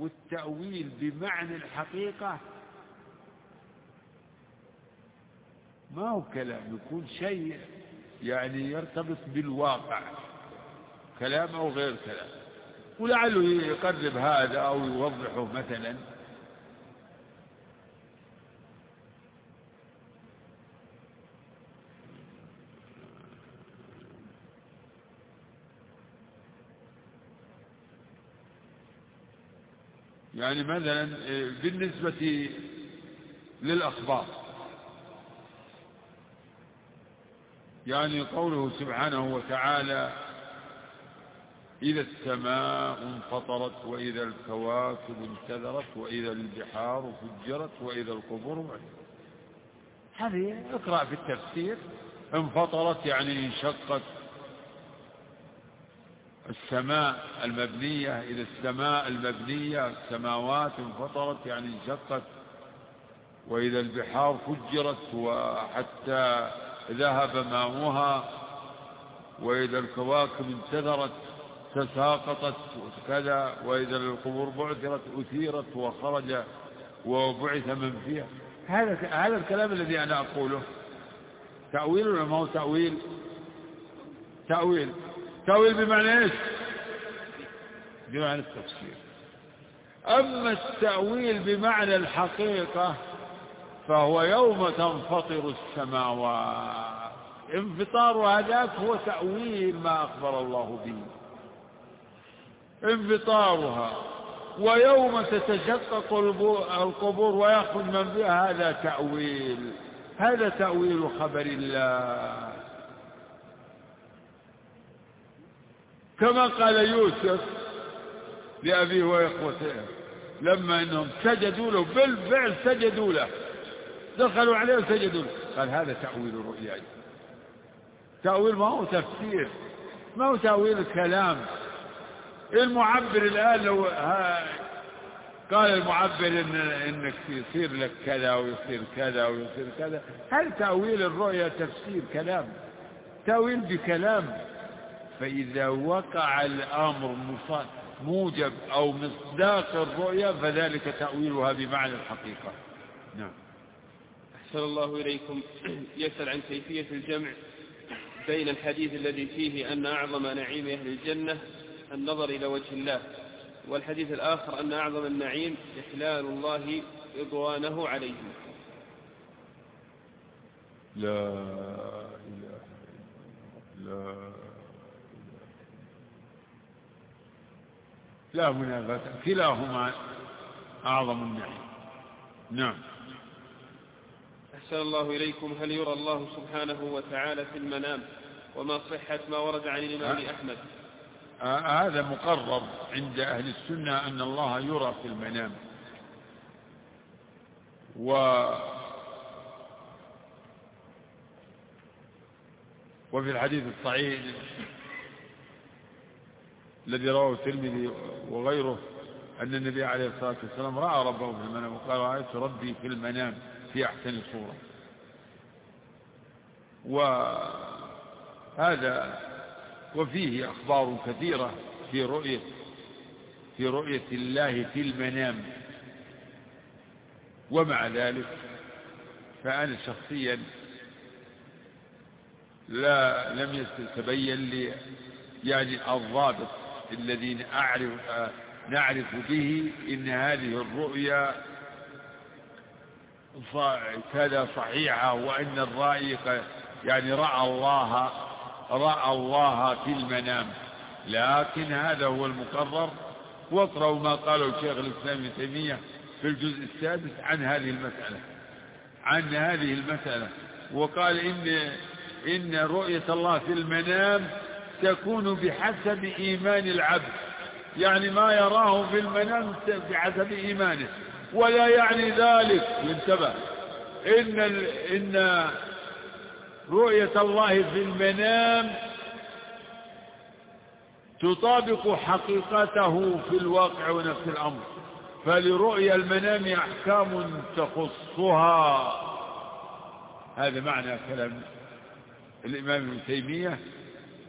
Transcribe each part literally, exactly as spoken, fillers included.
والتأويل بمعنى الحقيقة ما هو كلام، يكون شيء يعني يرتبط بالواقع، كلام أو غير كلام، ولعله يقرب هذا أو يوضحه مثلا. يعني مثلا بالنسبة للأخبار، يعني قوله سبحانه وتعالى إذا السماء انفطرت وإذا الكواكب انتثرت وإذا البحار فجرت وإذا القبور بعثرت، هذه اقرأ في التفسير. انفطرت يعني انشقت السماء المبنية، إذا السماء المبنية السماوات انفطرت يعني انشقت، وإذا البحار فجرت وحتى ذهب ماؤها، وإذا الكواكب انتثرت تساقطت كذا، وإذا القبور بعثرت أثيرت وخرج وبعث من فيها. هذا هذا الكلام الذي أنا أقوله تأويل ولا ما هو تأويل؟ تأويل. تأويل بمعنى إيش؟ بمعنى التفسير. أما التأويل بمعنى الحقيقة فهو يوم تنفطر السماوات، انفطار هذاك هو تأويل ما أخبر الله به، انفطارها. ويوم تتشقق القبور ويخرج من فيها هذا تأويل، هذا تأويل خبر الله. كما قال يوسف لأبيه وإخوته لما أنهم سجدوا له، بالفعل سجدوا له، دخلوا عليه وسجدوا له، قال هذا تأويل الرؤيا. تأويل ما هو تفسير، ما هو تأويل الكلام. المعبر الآن لو قال المعبر إن إنك يصير لك كذا ويصير كذا ويصير كذا، هل تأويل الرؤيا تفسير كلام؟ تأويل بكلام. فإذا وقع الأمر موجب أو مصداق الرؤيا فذلك تأويلها بمعنى الحقيقة. نعم. أحسن الله إليكم. يسأل عن كيفية الجمع بين الحديث الذي فيه أن أعظم نعيم أهل الجنة النظر إلى وجه الله، والحديث الآخر أن أعظم النعيم إحلال الله رضوانه عليهم. لا إله لا لا منافاة، كلاهما أعظم النعيم. نعم. أحسن الله إليكم. هل يرى الله سبحانه وتعالى في المنام؟ وما صحة ما ورد عن الإمام أحمد؟ هذا مقرر عند أهل السنة أن الله يرى في المنام. و وفي الحديث الصحيح الذي رواه الترمذي وغيره أن النبي عليه الصلاة والسلام رأى ربه في المنام وقال رأيت ربي في المنام في أحسن صورة. وهذا وفيه أخبار كثيرة في رؤية في رؤية الله في المنام. ومع ذلك فأنا شخصيا لا لم يتبين لي يعني الضابط الذي أعرف نعرف به إن هذه الرؤيا كذا صحيحة، وأن الرائي يعني رأى الله رأى الله في المنام. لكن هذا هو المقرر. واقرأوا ما قاله الشيخ الإسلام ابن تيمية في الجزء السادس عن هذه المسألة عن هذه المسألة وقال إن إن رؤية الله في المنام تكون بحسب إيمان العبد، يعني ما يراه في المنام بحسب إيمانه. ولا يعني ذلك ينتبه إن إن رؤية الله في المنام تطابق حقيقته في الواقع ونفس الأمر، فلرؤيا المنام أحكام تخصها. هذا معنى كلام الإمام ابن تيمية،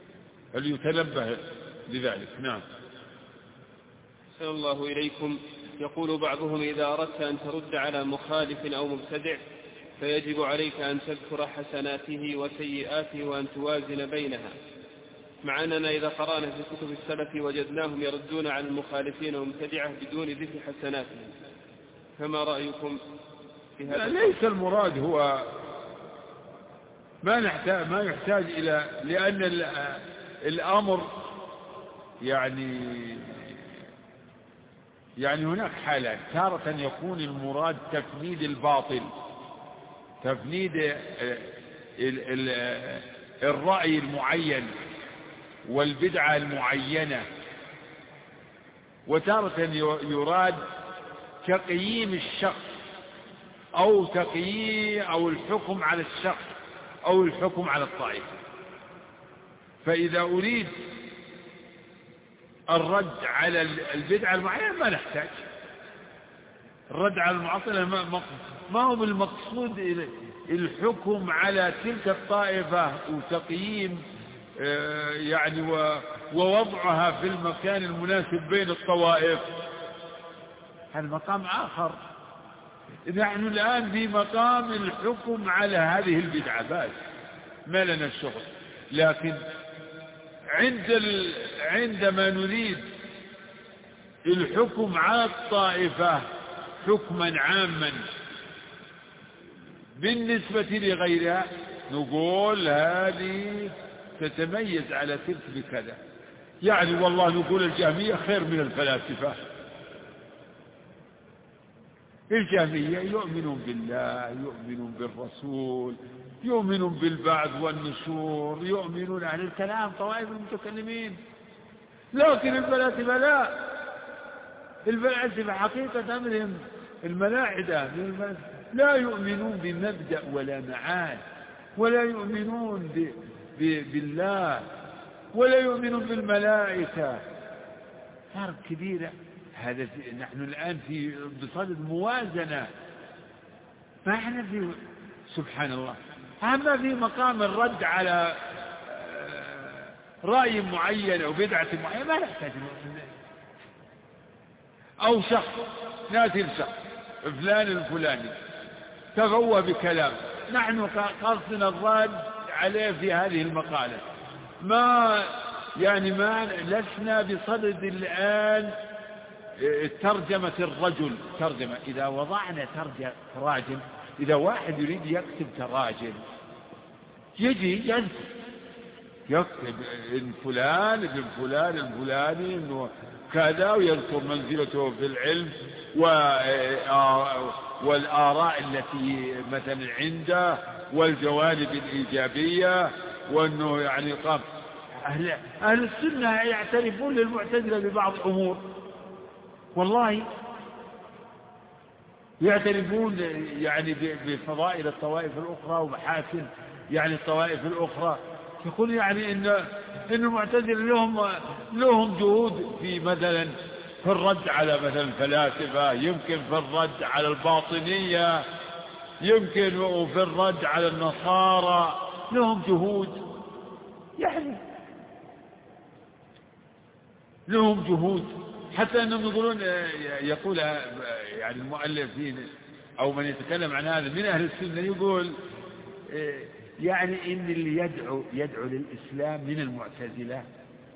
فليتنبه لذلك. نعم. أحسن الله إليكم. يقول بعضهم إذا أردت أن ترد على مخالف أو مبتدع فيجب عليك أن تذكر حسناته وسيئاته وأن توازن بينها، مع أننا إذا قرأنا في كتب السلف وجدناهم يردون على المخالفين والمبتدعة بدون ذكر حسناتهم، فما رأيكم في هذا؟ ليس المراد هو ما نحتاج ما يحتاج إلى، لأن الأمر يعني يعني هناك حالات، تارة يكون المراد تفنيد الباطل، تفنيد الرأي المعين والبدعة المعينة، وتارة يراد تقييم الشخص أو تقييم أو الحكم على الشخص أو الحكم على الطائفة. فإذا أريد الرد على البدعة المعينة ما نحتاج الرد على المعطلة، ما, ما هو بالمقصود الحكم على تلك الطائفة وتقييم يعني ووضعها في المكان المناسب بين الطوائف، هذا مقام آخر. نحن الآن في مقام الحكم على هذه البدعة بس، ما لنا الشغل. لكن عند ال... عندما نريد الحكم على الطائفة حكما عاما بالنسبة لغيرها، نقول هذه تتميز على تلك بكذا. يعني والله نقول الجهمية خير من الفلاسفة. الجهمية يؤمنون بالله، يؤمنون بالرسول، يؤمنون بالبعث والنشور، يؤمنون عن الكلام، طوائف المتكلمين. لكن الفلاسفة لا، الفلاسفة حقيقة أمرهم الملاحدة، لا يؤمنون بمبدأ ولا معاد، ولا يؤمنون ب... ب... بالله، ولا يؤمنون بالملائكة. فرق كبيرة. هذا نحن الآن في بصدد موازنة، ما احنا في سبحان الله. أما في مقام الرد على رأي معين أو بدعة معينة ما نحتاج، أو شخص ناتي الشخص فلان الفلاني تغوى بكلام، نحن قصدنا الرد عليه في هذه المقالة، ما يعني ما لسنا بصدد الآن ترجمة الرجل. ترجمة إذا وضعنا تراجم، إذا واحد يريد يكتب تراجم يجي يكتب يكتب إن فلان ابن فلان الفلاني إنه كذا، ويذكر منزلته في العلم والآراء التي مثلا عنده والجوانب الإيجابية، وأنه يعني قام أهل, أهل السنة يعترفون للمعتزلة ببعض أمور، والله يعترفون يعني بفضائل الطوائف الأخرى ومحاسن يعني الطوائف الأخرى. يقول يعني إن إن المعتزلة لهم لهم جهود في مثلا في الرد على مثلا الفلاسفة، يمكن في الرد على الباطنية، يمكن وفي الرد على النصارى لهم جهود، يعني لهم جهود. حتى أنهم يقولون يقول يعني المؤلفين أو من يتكلم عن هذا من أهل السنة يقول يعني إن اللي يدعو يدعو للإسلام من المعتزلة،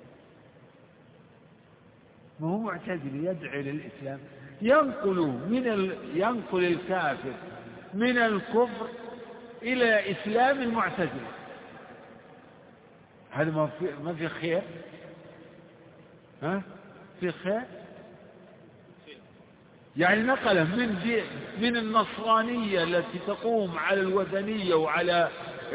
ما هو معتزل يدعو للإسلام، ينقل من ال... ينقل الكافر من الكفر إلى إسلام المعتزلة. هذا ما في ما في خير، ها في خير؟ يعني نقله من دي من النصرانية التي تقوم على الوثنية وعلى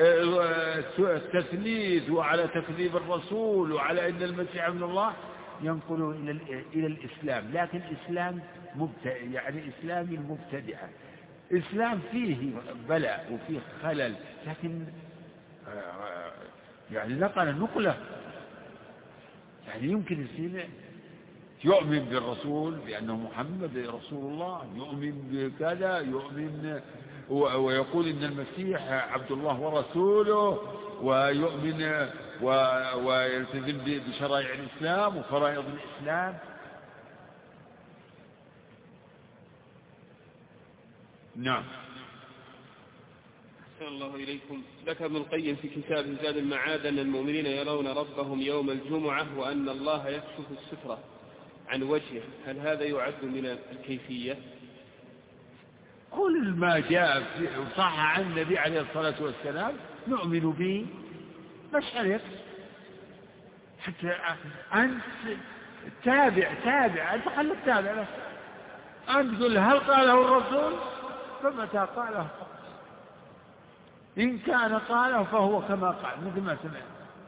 التثليث وعلى تكذيب الرسول وعلى أن المسيح ابن الله، ينقله إلى إلى الإسلام. لكن إسلام مبتدع، يعني إسلام المبتدعة، إسلام فيه بلاء وفيه خلل، لكن يعني نقل نقله يعني يمكن يصير يؤمن بالرسول بأنه محمد رسول الله، يؤمن بكذا، يؤمن ويقول إن المسيح عبد الله ورسوله، ويؤمن ويلتزم بشرائع الإسلام وفرائض الإسلام. نعم. أحسن الله إليكم. ذكر ابن القيم في كتابه زاد المعاد أن المؤمنين يرون ربهم يوم الجمعة وأن الله يكشف السترة عن وجهه، هل هذا يعد من الكيفية؟ كل ما جاء وصح عن النبي عليه الصلاة والسلام نؤمن به، مش عليك حتى أنت تابع تابع أنت خليك تابع بس. أنت تقول هل قاله الرسول؟ فمتى قاله؟ إن كان قاله فهو كما قال، مثل ما سمعت.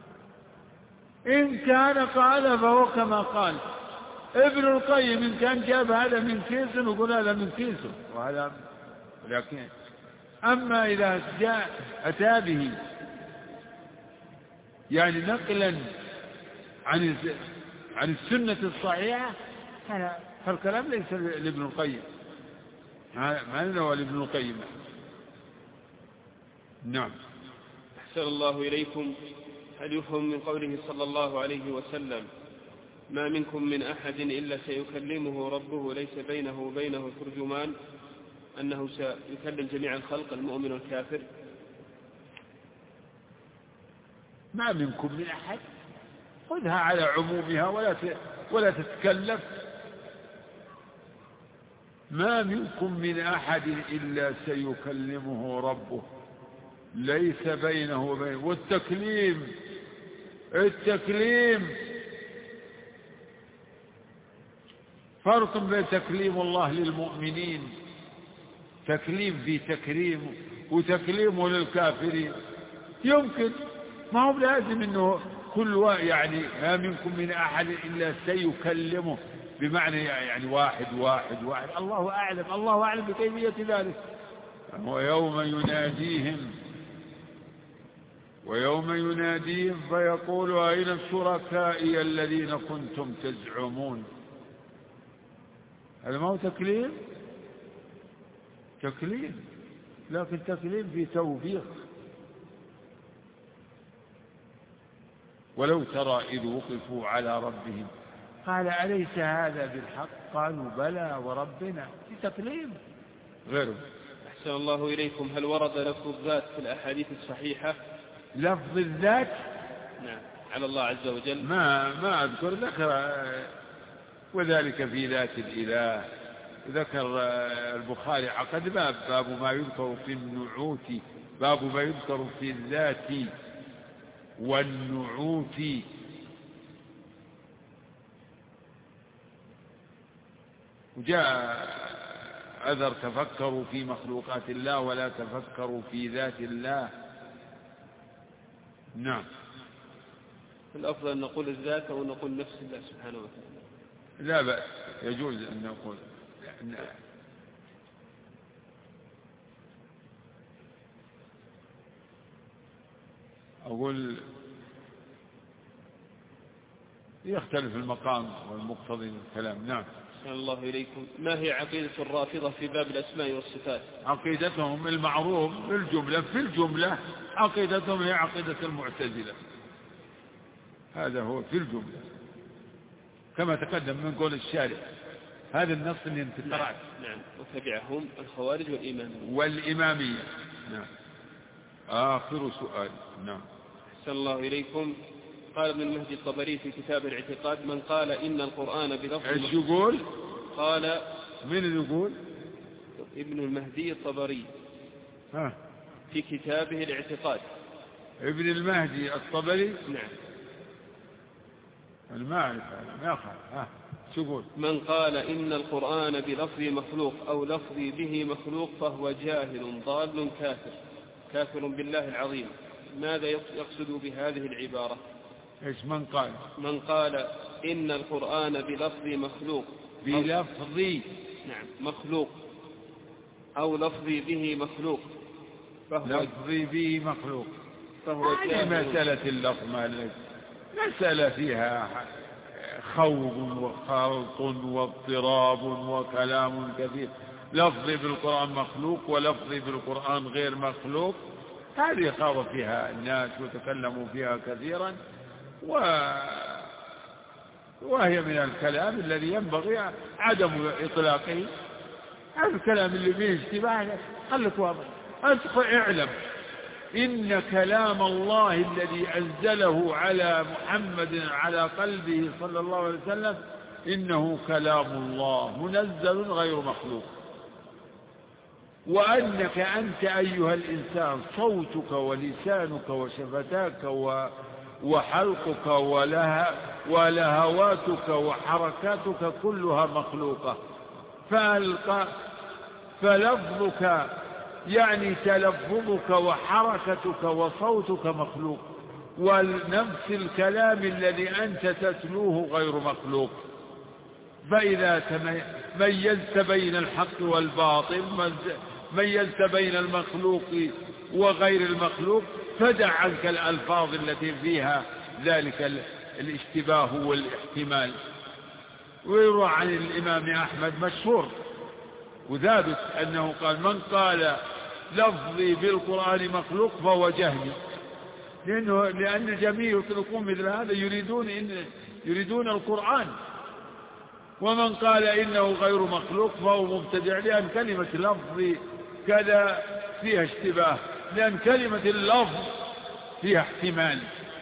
إن كان قاله فهو كما قال. ابن القيم إن كان جاب هذا من كيس وقول هذا من كيس وهذا، لكن أما إذا جاء أتى به يعني نقلا عن عن السنة الصحيحة فالكلام ليس لابن القيم، ما هو لابن القيم. نعم. أحسن الله إليكم. هل يفهم من قوله صلى الله عليه وسلم ما منكم من أحد إلا سيكلمه ربه ليس بينه وبينه ترجمان، أنه سيكلم جميع الخلق المؤمن والكافر؟ ما منكم من أحد، خذها على عمومها ولا ولا تتكلف. ما منكم من أحد إلا سيكلمه ربه ليس بينه وبينه. والتكليم التكليم فرق بين تكليم الله للمؤمنين، تكليم في تكريم، وتكليمه للكافرين. يمكن ما هو لازم انه كل واحد يعني ما منكم من احد الا سيكلمه بمعنى يعني واحد واحد واحد. الله اعلم، الله اعلم بكيفية ذلك. ويوم يناديهم ويوم يناديهم فيقول أين شركائي الذين كنتم تزعمون. هذا ما هو تكليم؟ تكليم، لكن تكليم في توبيخ. ولو ترى إذ وقفوا على ربهم قال أليس هذا بالحق؟ قالوا بلى وربنا. في تكليم غيره. أحسن الله إليكم. هل ورد لفظ الذات في الأحاديث الصحيحة؟ لفظ الذات؟ نعم، على الله عز وجل. ما ما أذكر. ذكر وذلك في ذات الإله. ذكر البخاري عقد باب باب ما يذكر في النعوت، باب ما يذكر في الذات والنعوت. وجاء أذر تفكروا في مخلوقات الله ولا تفكروا في ذات الله. نعم. الأفضل أن نقول الذات أو نقول نفس الله سبحانه وتعالى؟ لا بأس، يجوز أن نقول. أقول يختلف المقام والمقتضي الكلام. نعم. أحسن الله إليكم. ما هي عقيدة الرافضة في باب الأسماء والصفات؟ عقيدتهم المعروف بالجملة، في الجملة عقيدتهم هي عقيدة المعتزلة. هذا هو في الجملة كما تقدم من قول الشارع. هذا النص اللي انت قرأت. نعم. وتبعهم الخوارج والإمامية. والإمامية. نعم. آخر سؤال. نعم. أحسن الله إليكم. قال ابن المهدي الطبري في كتاب الاعتقاد من قال إن القرآن بلفظ. ايش يقول؟ قال من اللي يقول؟ ابن المهدي الطبري ها في كتابه الاعتقاد. ابن المهدي الطبري. نعم. أنا ما أعرف هذا، ما أخاف. ها شو يقول؟ من قال إن القرآن بلفظ مخلوق أو لفظ به مخلوق فهو جاهل ضال كافر كافر بالله العظيم. ماذا يقصد بهذه العبارة؟ إيش من قال؟ من قال إن القرآن بلفظ مخلوق بلفظ. نعم مخلوق أو لفظ به مخلوق فهو لفظ به مخلوق فهو يعني مسألة اللفظ ما مسألة فيها خوض وخلط واضطراب وكلام كثير. لفظ بالقرآن مخلوق ولفظ بالقرآن غير مخلوق، هذه خاض فيها الناس وتكلموا فيها كثيرا، و... وهي من الكلام الذي ينبغي عدم إطلاقه هذا الكلام اللي فيه اشتباه خلك واضح. أنت اعلم إن كلام الله الذي أنزله على محمد على قلبه صلى الله عليه وسلم إنه كلام الله منزل غير مخلوق، وأنك أنت أيها الإنسان صوتك ولسانك وشفتاك وحلقك ولهواتك وحركاتك كلها مخلوقة، فلفظك يعني تلفظك وحركتك وصوتك مخلوق، ونفس الكلام الذي أنت تتلوه غير مخلوق. فإذا ميزت بين الحق والباطل، ميزت بين المخلوق وغير المخلوق، فدع عنك الألفاظ التي فيها ذلك الاشتباه والاحتمال. ويروى عن الإمام أحمد مشهور وثابت أنه قال: من قال لفظي بالقرآن مخلوق فهو جهمي، لأنه لأن الجميع يطلقون مثل هذا يريدون إن يريدون القرآن. ومن قال إنه غير مخلوق فهو مبتدع، لأن كلمة لفظي كذا فيها اشتباه، لأن كلمة اللفظ فيها احتمال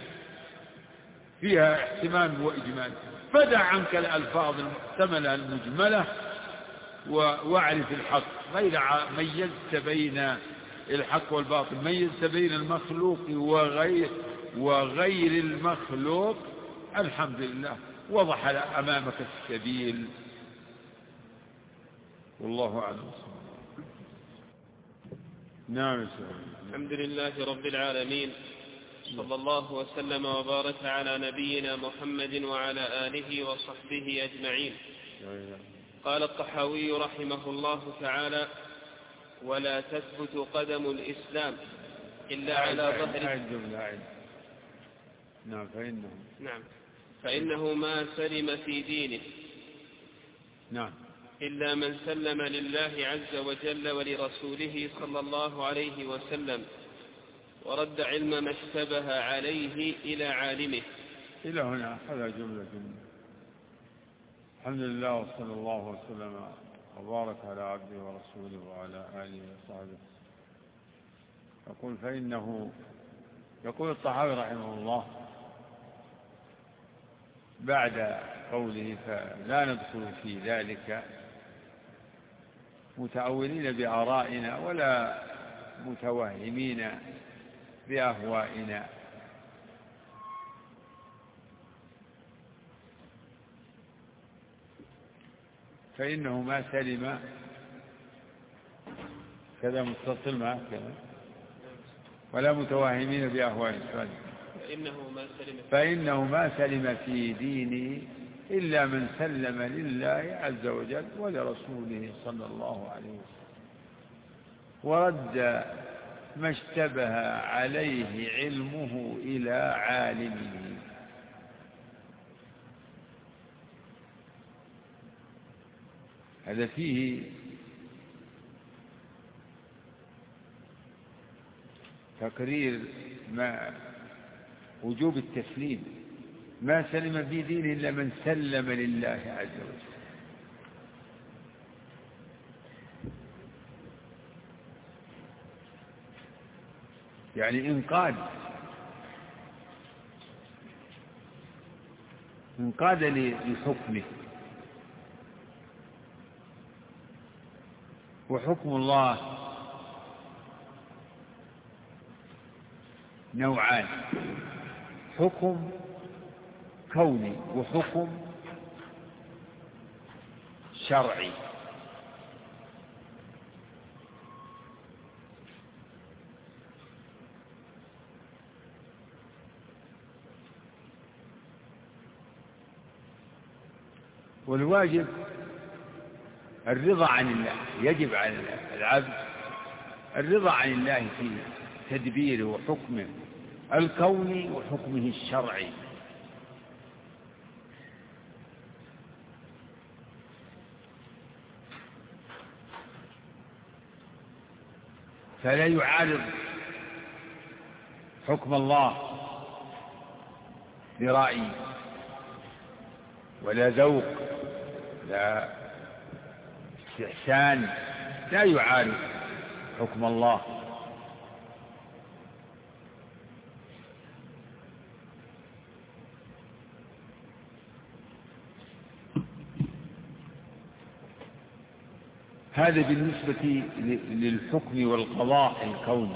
فيها احتمال وإجمال. فدع عنك الألفاظ المحتملة المجملة واعرف الحق. غير ميزت بين الحق والباطل، ميزت بين المخلوق وغير وغير المخلوق، الحمد لله وضح أمامك السبيل. والله أعلم. نعم. الحمد لله رب العالمين، صلى الله وسلم وبارك على نبينا محمد وعلى آله وصحبه أجمعين. قال الطحاوي رحمه الله تعالى: ولا تثبت قدم الإسلام إلا على ظهر. نعم. فإنه نعم فإنه ما سلم في دينه نعم إلا من سلم لله عز وجل ولرسوله صلى الله عليه وسلم، ورد علم ما اشتبه عليه إلى عالمه. إلى هنا هذا جملة. الحمد لله وصلى الله وسلم وبارك على عبده ورسوله وعلى آله وصحبه. يقول فإنه يقول الطحاوي رحمه الله بعد قوله: فلا ندخل في ذلك متأولين بآرائنا ولا متوهمين بأهوائنا، فإنه ما سلم كذا متصل معه كذا ولا متوهمين بأهوائنا، فإنه ما سلم فإنه ما سلم في دينه إلا من سلم لله عز وجل ولرسوله صلى الله عليه وسلم، ورد ما اشتبه عليه علمه إلى عالمه. هذا فيه تقرير ما وجوب التسليم. ما سلم في دينه إلا من سلم لله عز وجل. يعني انقاد انقاد لحكمه. وحكم الله نوعان: حكم كوني وحكم شرعي. والواجب الرضا عن الله، يجب على العبد الرضا عن الله في تدبيره وحكمه الكوني وحكمه الشرعي. فلا يعارض حكم الله برأي ولا ذوق، لا، استحسان لا يعارض حكم الله. هذا بالنسبة للحكم والقضاء الكوني.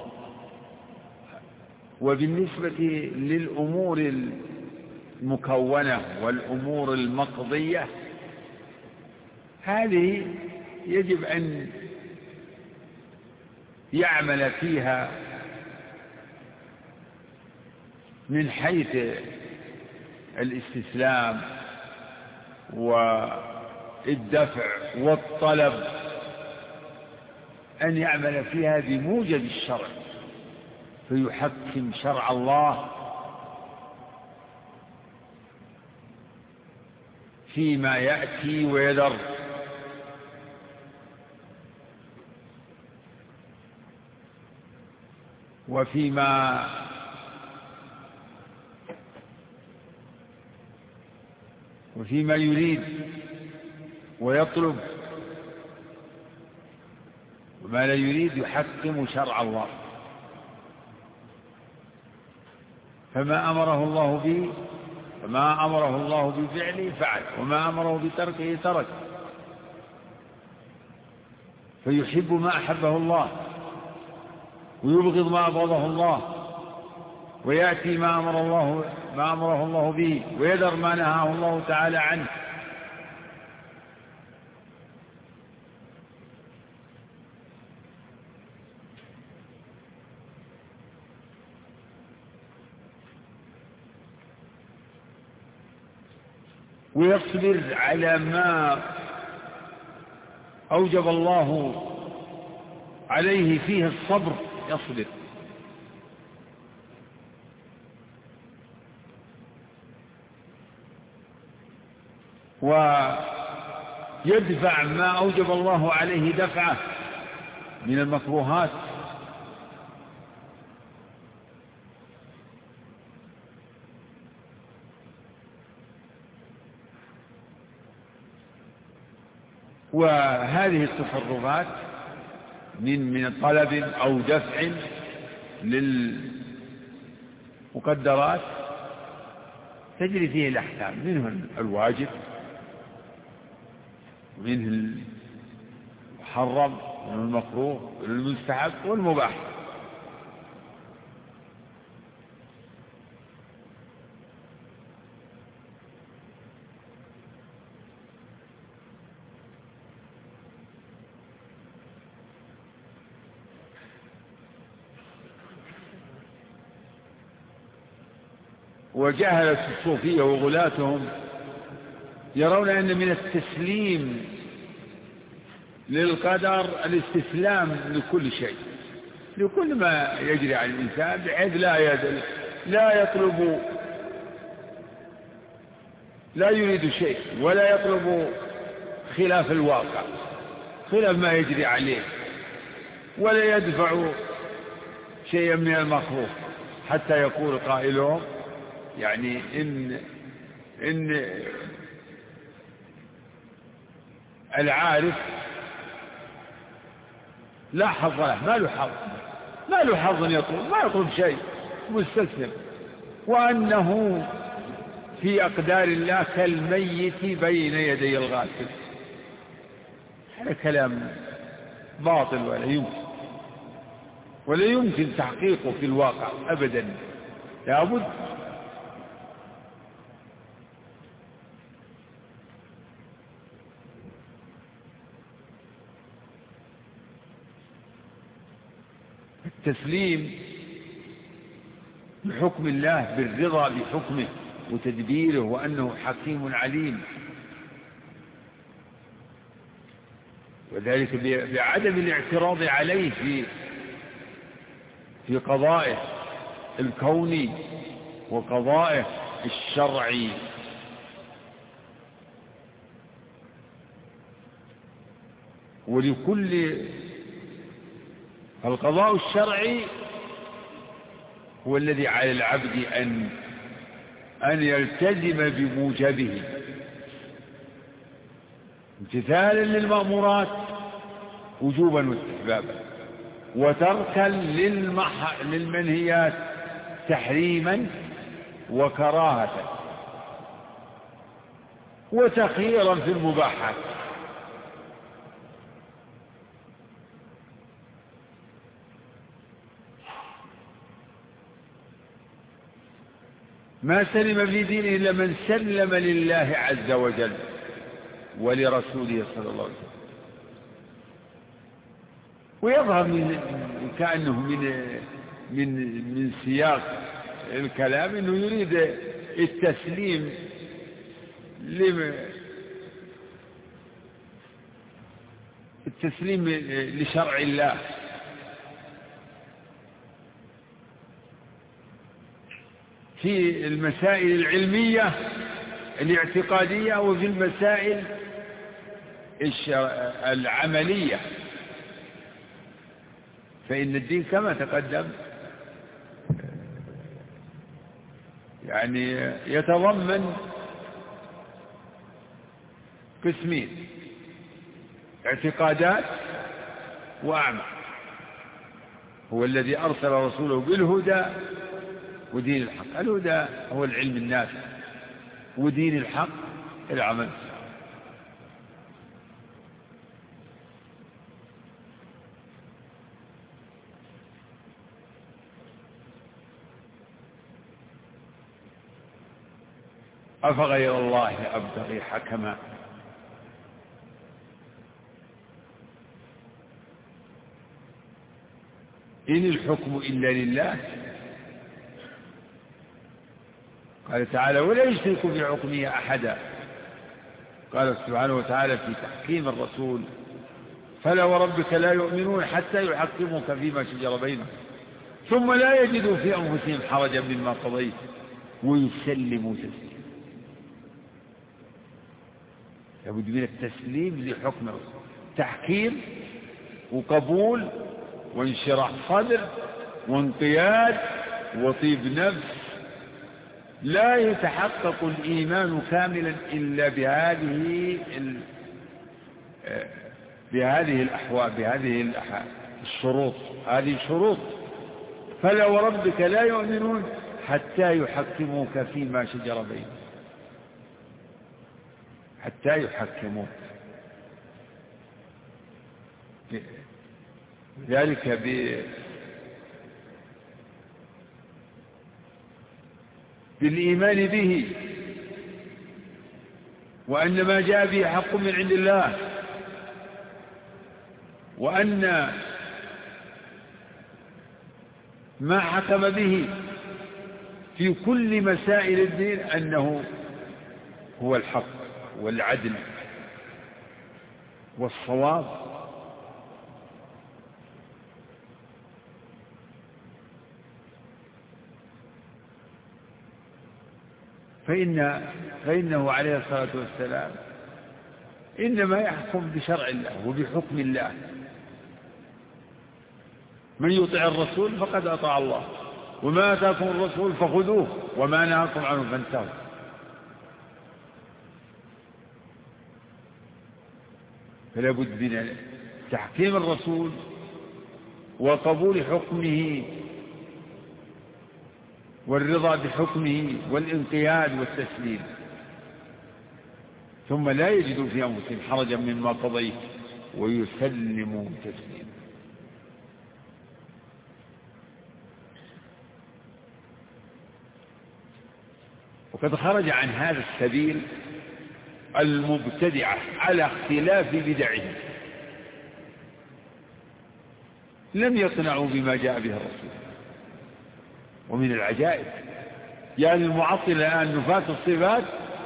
وبالنسبة للأمور المكونة والأمور المقضية هذه يجب أن يعمل فيها من حيث الاستسلام والدفع والطلب، أن يعمل فيها بموجب الشرع فيحكم شرع الله فيما يأتي ويذر. وفيما وفيما يريد ويطلب، وما لا يريد يحكم شرع الله. فما أمره الله به فما أمره الله بفعله فعل، وما أمره بتركه ترك. فيحب ما أحبه الله ويبغض ما أبغضه الله، ويأتي ما أمر الله ما أمره الله به ويذر ما نهاه الله تعالى عنه. ويصبر على ما أوجب الله عليه فيه الصبر، يصبر. ويدفع ما أوجب الله عليه دفعه من المكروهات. وهذه التصرفات من من طلب أو دفع للمقدرات تجري فيه الأحكام، منه الواجب ومنه المحرم ومنه المكروه والمستحب والمباح. وجهلت الصوفية وغلاتهم يرون أن من التسليم للقدر الاستسلام لكل شيء، لكل ما يجري على الإنسان، بحيث لا يدل لا يطلب لا يريد شيء ولا يطلب خلاف الواقع، خلاف ما يجري عليه، ولا يدفع شيئا من المخوف، حتى يقول قائلهم يعني إن إن العارف لا حظ له، ما له حظ ما له حظ يطلب، ما يطلب شيء، مستسلم، وأنه في أقدار الله كالميت بين يدي الغاسل. هذا كلام باطل ولا يمكن ولا يمكن تحقيقه في الواقع أبدا. لابد التسليم بحكم الله، بالرضا بحكمه وتدبيره، وأنه حكيم عليم، وذلك بعدم الاعتراض عليه في في قضائه الكوني وقضائه الشرعي. ولكل القضاء الشرعي هو الذي على العبد أن أن يلتزم بموجبه امتثالا للمأمورات وجوبا واستحبابا، وتركا للمح... للمنهيات تحريما وكراهة، وتخييرا في المباحات. ما سلم في دينه إلا من سلم لله عز وجل ولرسوله صلى الله عليه وسلم. ويظهر من كأنه من من من سياق الكلام أنه يريد التسليم التسليم لشرع الله، في المسائل العلمية الاعتقادية وفي المسائل العملية. فإن الدين كما تقدم يعني يتضمن قسمين: اعتقادات وأعمال. هو الذي أرسل رسوله بالهدى ودين الحق. الهدى هو العلم النافع، ودين الحق العمل. أفغير الله أبتغي حكما إن الحكم إلا لله. قال تعالى: ولا يشرك في حكمه أحدا. قال سبحانه وتعالى في تحكيم الرسول: فلا وربك لا يؤمنون حتى يحكموك فيما شجر بينهم ثم لا يجدوا في أنفسهم حرجا مما قضيت ويسلموا تسليما. لابد من التسليم لحكم الرسول، تحكيم وقبول وانشراح صدر وانقياد وطيب نفس. لا يتحقق الإيمان كاملا إلا بهذه بهذه الأحوال، بهذه الشروط. هذه شروط: فلا وربك لا يؤمنون حتى يحكموك فيما شجر بينهم. حتى يحكموك. ذلك ب بالإيمان به، وأن ما جاء به حق من عند الله، وأن ما حكم به في كل مسائل الدين أنه هو الحق والعدل والصواب. فإن فإنه عليه الصلاة والسلام إنما يحكم بشرع الله وبحكم الله. من يطع الرسول فقد أطاع الله، وما آتاكم الرسول فخذوه وما نهاكم عنه فانتهوا. فلا بد من تحكيم الرسول وقبول حكمه والرضا بحكمه والانقياد والتسليم، ثم لا يجدوا في أنفسهم حرجا مما قضيت ويسلموا تسليما. وقد خرج عن هذا السبيل المبتدعة على اختلاف بدعهم، لم يقنعوا بما جاء به الرسول. ومن العجائب يعني المعطلة الآن نفاة الصفات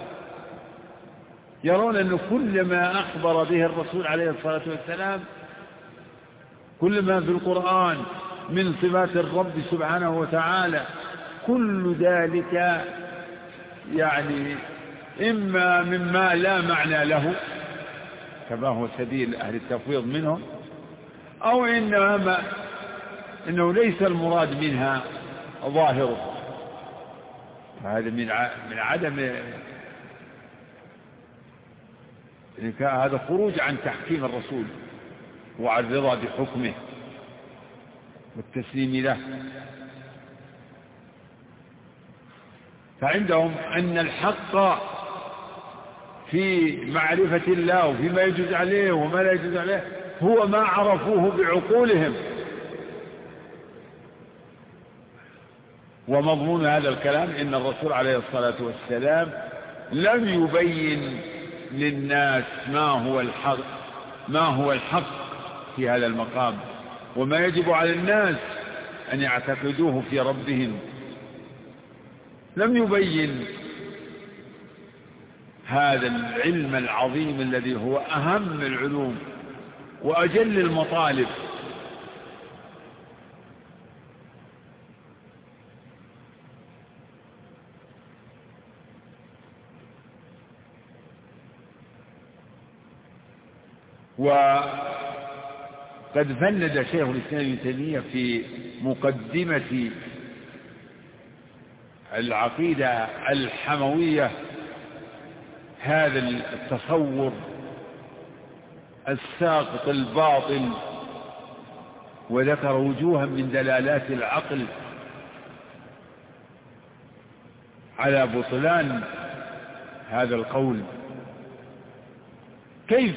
يرون أن كل ما أخبر به الرسول عليه الصلاة والسلام، كل ما في القرآن من صفات الرب سبحانه وتعالى، كل ذلك يعني إما مما لا معنى له كما هو سبيل أهل التفويض منهم، أو إنما إنه ليس المراد منها ظاهره. هذا من من عدم هذا خروج عن تحكيم الرسول وعلى الرضا بحكمه والتسليم له. فعندهم أن الحق في معرفة الله وفيما يجوز عليه وما لا يجوز عليه هو ما عرفوه بعقولهم. ومضمون هذا الكلام إن الرسول عليه الصلاة والسلام لم يبين للناس ما هو الحق ما هو الحق في هذا المقام وما يجب على الناس أن يعتقدوه في ربهم. لم يبين هذا العلم العظيم الذي هو أهم العلوم وأجل المطالب. وقد فند شيخ الإسلام ابن تيمية في مقدمة العقيدة الحموية هذا التصور الساقط الباطل، وذكر وجوها من دلالات العقل على بطلان هذا القول. كيف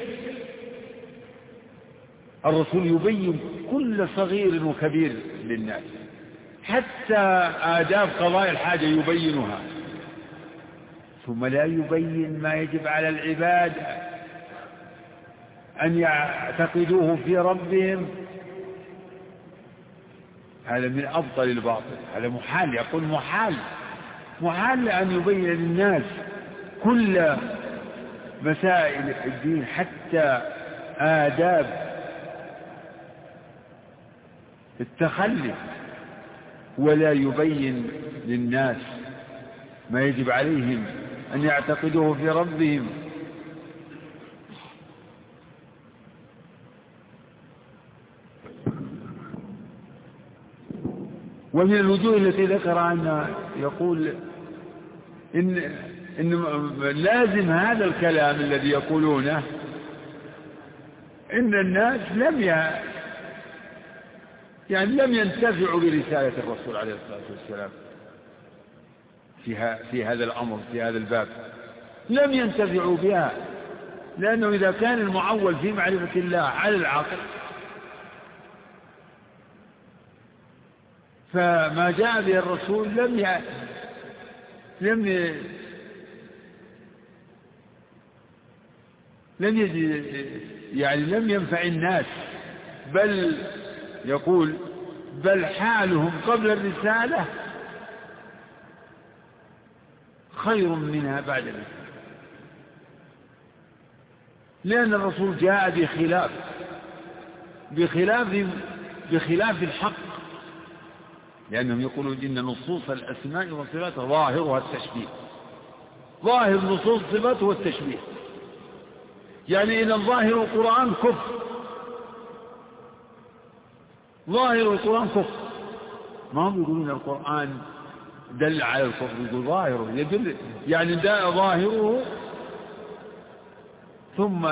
الرسول يبين كل صغير وكبير للناس، حتى آداب قضاء الحاجة يبينها، ثم لا يبين ما يجب على العباد أن يعتقدوه في ربهم. هذا من أبطل الباطل، هذا محال، يقول محال محال أن يبين للناس كل مسائل الدين حتى آداب التخلي، ولا يبين للناس ما يجب عليهم أن يعتقدوه في ربهم. ومن الوجوه التي ذكر عنها يقول إن, إن لازم هذا الكلام الذي يقولونه إن الناس لم ي... يعني لم ينتفعوا برسالة الرسول عليه الصلاة والسلام في, في هذا الأمر، في هذا الباب لم ينتفعوا بها، لأنه إذا كان المعول في معرفة الله على العقل فما جاء به الرسول لم ي... لم ي... لم يجد يعني لم ينفع الناس، بل يقول بل حالهم قبل الرسالة خير منها بعد الرسالة، لأن الرسول جاء بخلاف بخلاف بخلاف الحق، لأنهم يقولون إن نصوص الأسماء والصفات ظاهرها التشبيه، ظاهر نصوص الصفات هو التشبيه، يعني إن ظاهر القرآن كفر، ظاهر القرآن كفر، ما هم يقولون القرآن دل على الكفر، يقول ظاهره يدل، يعني ده ظاهره، ثم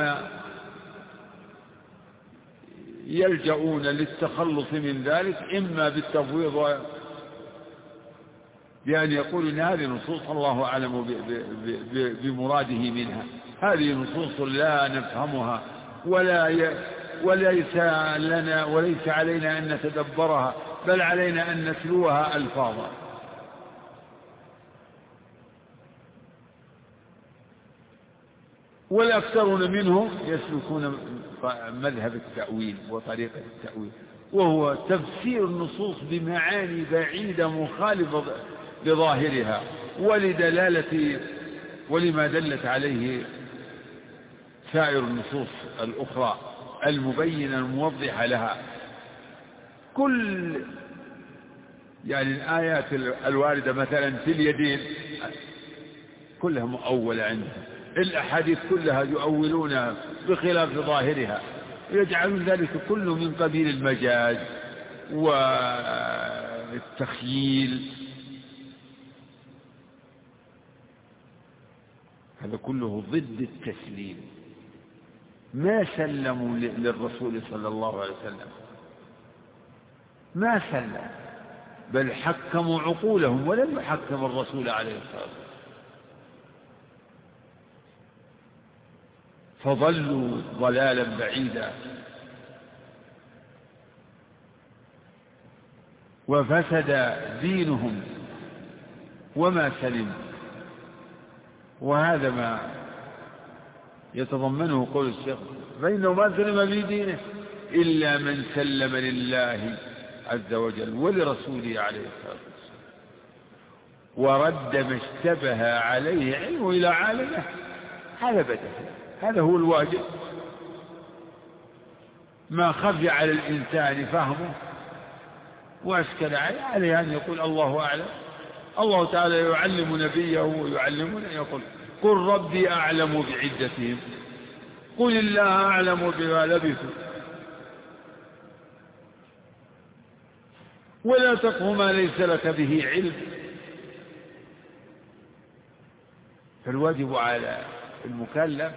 يلجؤون للتخلص من ذلك إما بالتفويض بأن يقول إن هذه نصوص الله أعلم بمراده منها، هذه نصوص لا نفهمها ولا ي... وليس لنا وليس علينا أن نتدبرها، بل علينا أن نتلوها ألفاظا. والأكثرون منهم يسلكون مذهب التأويل وطريقة التأويل، وهو تفسير النصوص بمعاني بعيدة مخالفة لظاهرها ولدلالة ولما دلت عليه سائر النصوص الأخرى المبينة الموضحة لها. كل يعني الآيات الواردة مثلا في اليدين كلها مؤولة عندهم، الأحاديث كلها يؤولون بخلاف ظاهرها، يجعلون ذلك كله من قبيل المجاز والتخييل، هذا كله ضد التسليم. ما سلموا للرسول صلى الله عليه وسلم، ما سلموا، بل حكموا عقولهم ولم يحكم الرسول عليه الصلاة والسلام، فضلوا ضلالا بعيدا وفسد دينهم وما سلم. وهذا ما يتضمنه قول الشيخ: فإنه ما سلم في دينه إلا من سلم لله عز وجل ولرسوله عليه الصلاة والسلام، ورد ما اشتبه عليه علمه إلى عالمه. هذا بدأ، هذا هو الواجب. ما خفي على الإنسان فهمه وأشكل عليه عليه أن يقول الله أعلم. الله تعالى يعلم نبيه ويعلمنا، يقول: قل ربي أعلم بعدتهم، قل الله أعلم بما لبثوا، ولا تقف ما ليس لك به علم. فالواجب على المكلف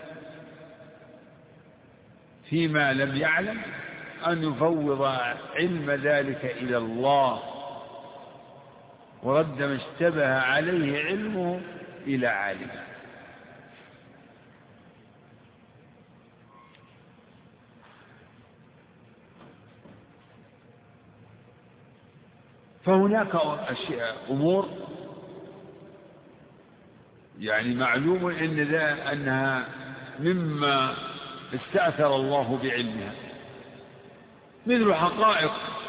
فيما لم يعلم أن يفوض علم ذلك إلى الله، ورد ما اشتبه عليه علمه إلى عالمه. فهناك أشياء أمور يعني معلوم إن ذا أنها مما استأثر الله بعلمها، مثل حقائق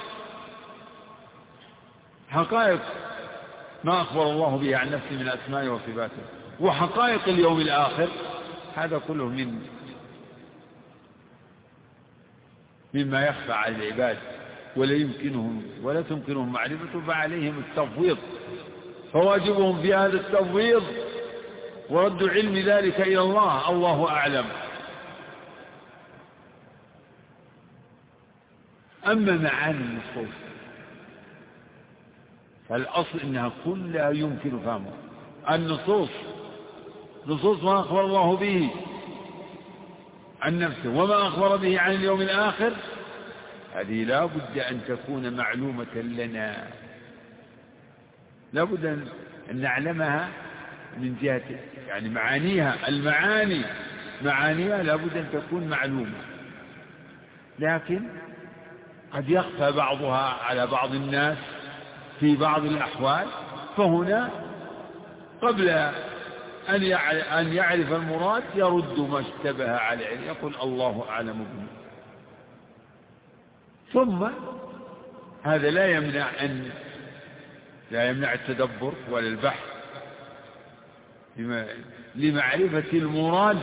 حقائق ما أخبر الله به عن نفسه من أسمائه وصفاته، وحقائق اليوم الآخر. هذا كله من مما يخفى على العباد ولا يمكنهم ولا تمكنهم معرفته، فعليهم التفويض، فواجبهم في هذا التفويض ورد علم ذلك إلى الله. الله أعلم. أما معاني النصوص فالأصل إنها كلها يمكن فهمها. النصوص نصوص ما أخبر الله به عن نفسه وما أخبر به عن اليوم الآخر، هذه لا بد أن تكون معلومة لنا، لا بد أن نعلمها من جهة يعني معانيها. المعاني معانيها لا بد أن تكون معلومة، لكن قد يخفى بعضها على بعض الناس في بعض الأحوال، فهنا قبل أن يعرف المراد يرد ما اشتبه عليه، يقول الله أعلم به. ثم هذا لا يمنع أن لا يمنع التدبر ولا البحث لمعرفة المراد.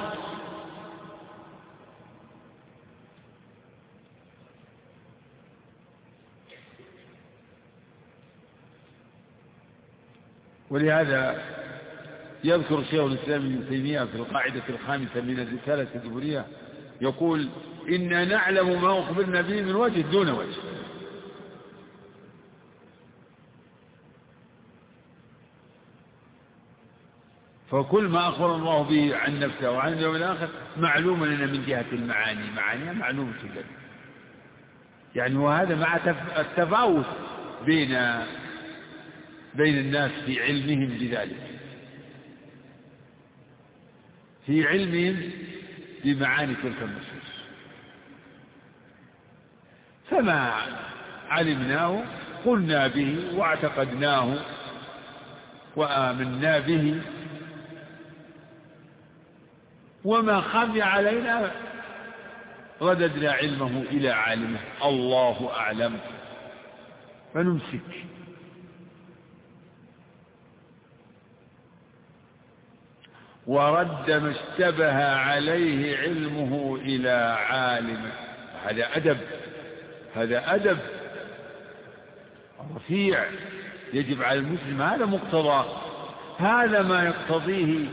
ولهذا يذكر شيخ الإسلام ابن تيمية في القاعدة الخامسة من الرسالة الدبرية، يقول: إنا نعلم ما أخبرنا به من وجه دون وجه. فكل ما أخبر الله به عن نفسه وعن اليوم الآخر معلوم لنا من جهة المعاني، معانيها معلومة لنا يعني. وهذا مع التفاوت بين بين الناس في علمهم بذلك، في علمهم بمعاني تلك النصوص. فما علمناه قلنا به واعتقدناه وآمنا به، وما خفي علينا رددنا علمه إلى عالمه. الله أعلم. فنمسك. ورد ما اشتبه عليه علمه إلى عالمه. هذا أدب، هذا أدب رفيع يجب على المسلم. هذا مقتضى، هذا ما يقتضيه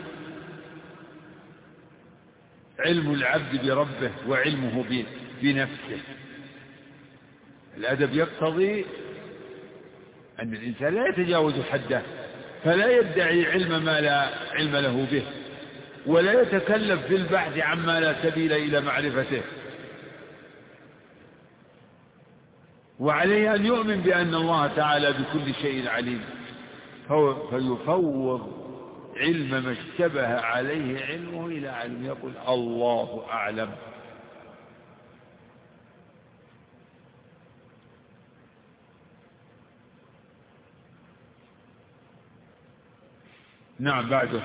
علم العبد بربه وعلمه بنفسه. الأدب يقتضي أن الإنسان لا يتجاوز حده، فلا يدعي علم ما لا علم له به، ولا يتكلف في البحث عما لا سبيل إلى معرفته، وعليه أن يؤمن بأن الله تعالى بكل شيء عليم، فيفوض علم ما اشتبه عليه علمه إلى علم، يقول الله أعلم. نعم. بعده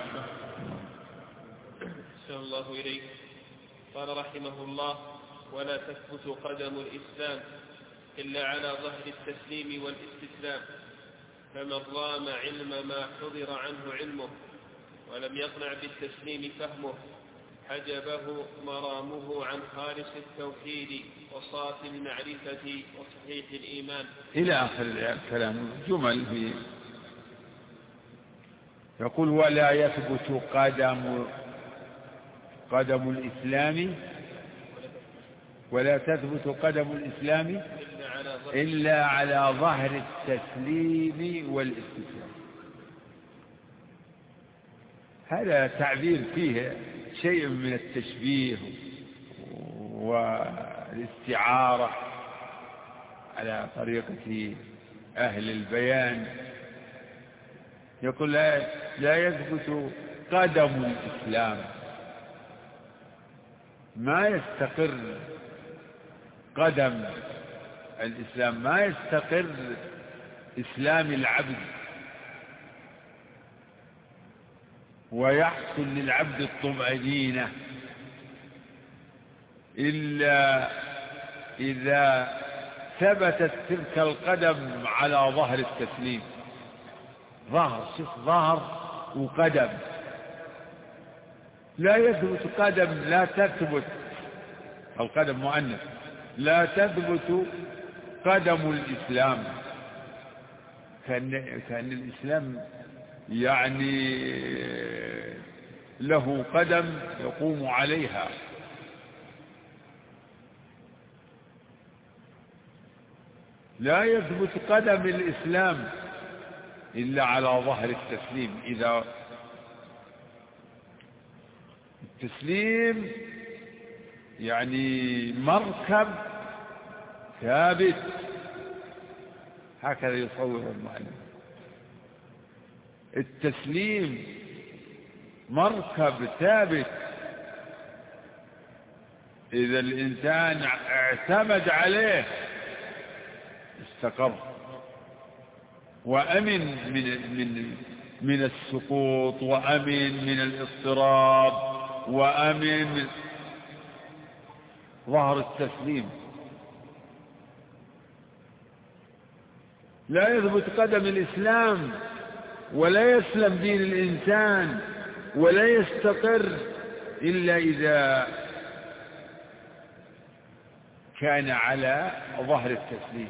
أحسن الله إليك. قال رحمه الله: ولا تثبت قدم الإسلام إلا على ظهر التسليم والاستسلام، فمن رام علم ما حضر عنه علمه ولم يقنع بالتسليم فهمه حجبه مرامه عن خالص التوحيد وصافي المعرفة وصحيح الإيمان، إلى آخر الكلام. جمل في يقول: ولا يثبت قدم قدم الإسلام ولا تثبت قدم الإسلام إلا على ظهر التسليم والاستسلام. هذا تعبير فيه شيء من التشبيه والاستعارة على طريقة أهل البيان. يقول: لا, لا يثبت قدم الإسلام، ما يستقر قدم الإسلام، ما يستقر إسلام العبد ويحصل للعبد الطمأنينة إلا إذا ثبتت تلك القدم على ظهر التسليم. ظهر شوف ظهر وقدم. لا يثبت قدم، لا تثبت القدم مؤنث، لا تثبت قدم الإسلام، كأن, كأن الإسلام يعني له قدم يقوم عليها. لا يثبت قدم الإسلام إلا على ظهر التسليم. إذا التسليم يعني مركب ثابت، هكذا يصور المؤلف. التسليم مركب ثابت، إذا الإنسان اعتمد عليه استقر وأمن من من من السقوط، وأمن من الاضطراب، وأمن من ظهر التسليم. لا يثبت قدم الإسلام ولا يسلم دين الإنسان ولا يستقر إلا إذا كان على ظهر التسليم،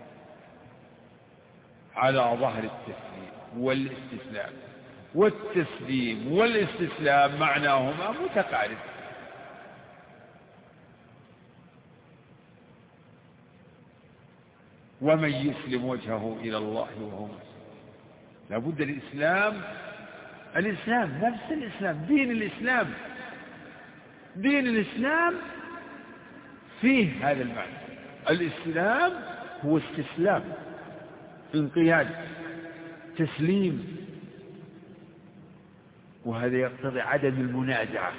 على ظهر التسليم والاستسلام. والتسليم والاستسلام معناهما متقارب. ومن يسلم وجهه إلى الله وهو مسلم. لابد الإسلام الإسلام نفس الإسلام، دين الإسلام دين الإسلام فيه هذا المعنى. الإسلام هو استسلام، انقياد، تسليم، وهذا يقتضي عدم المنازعة.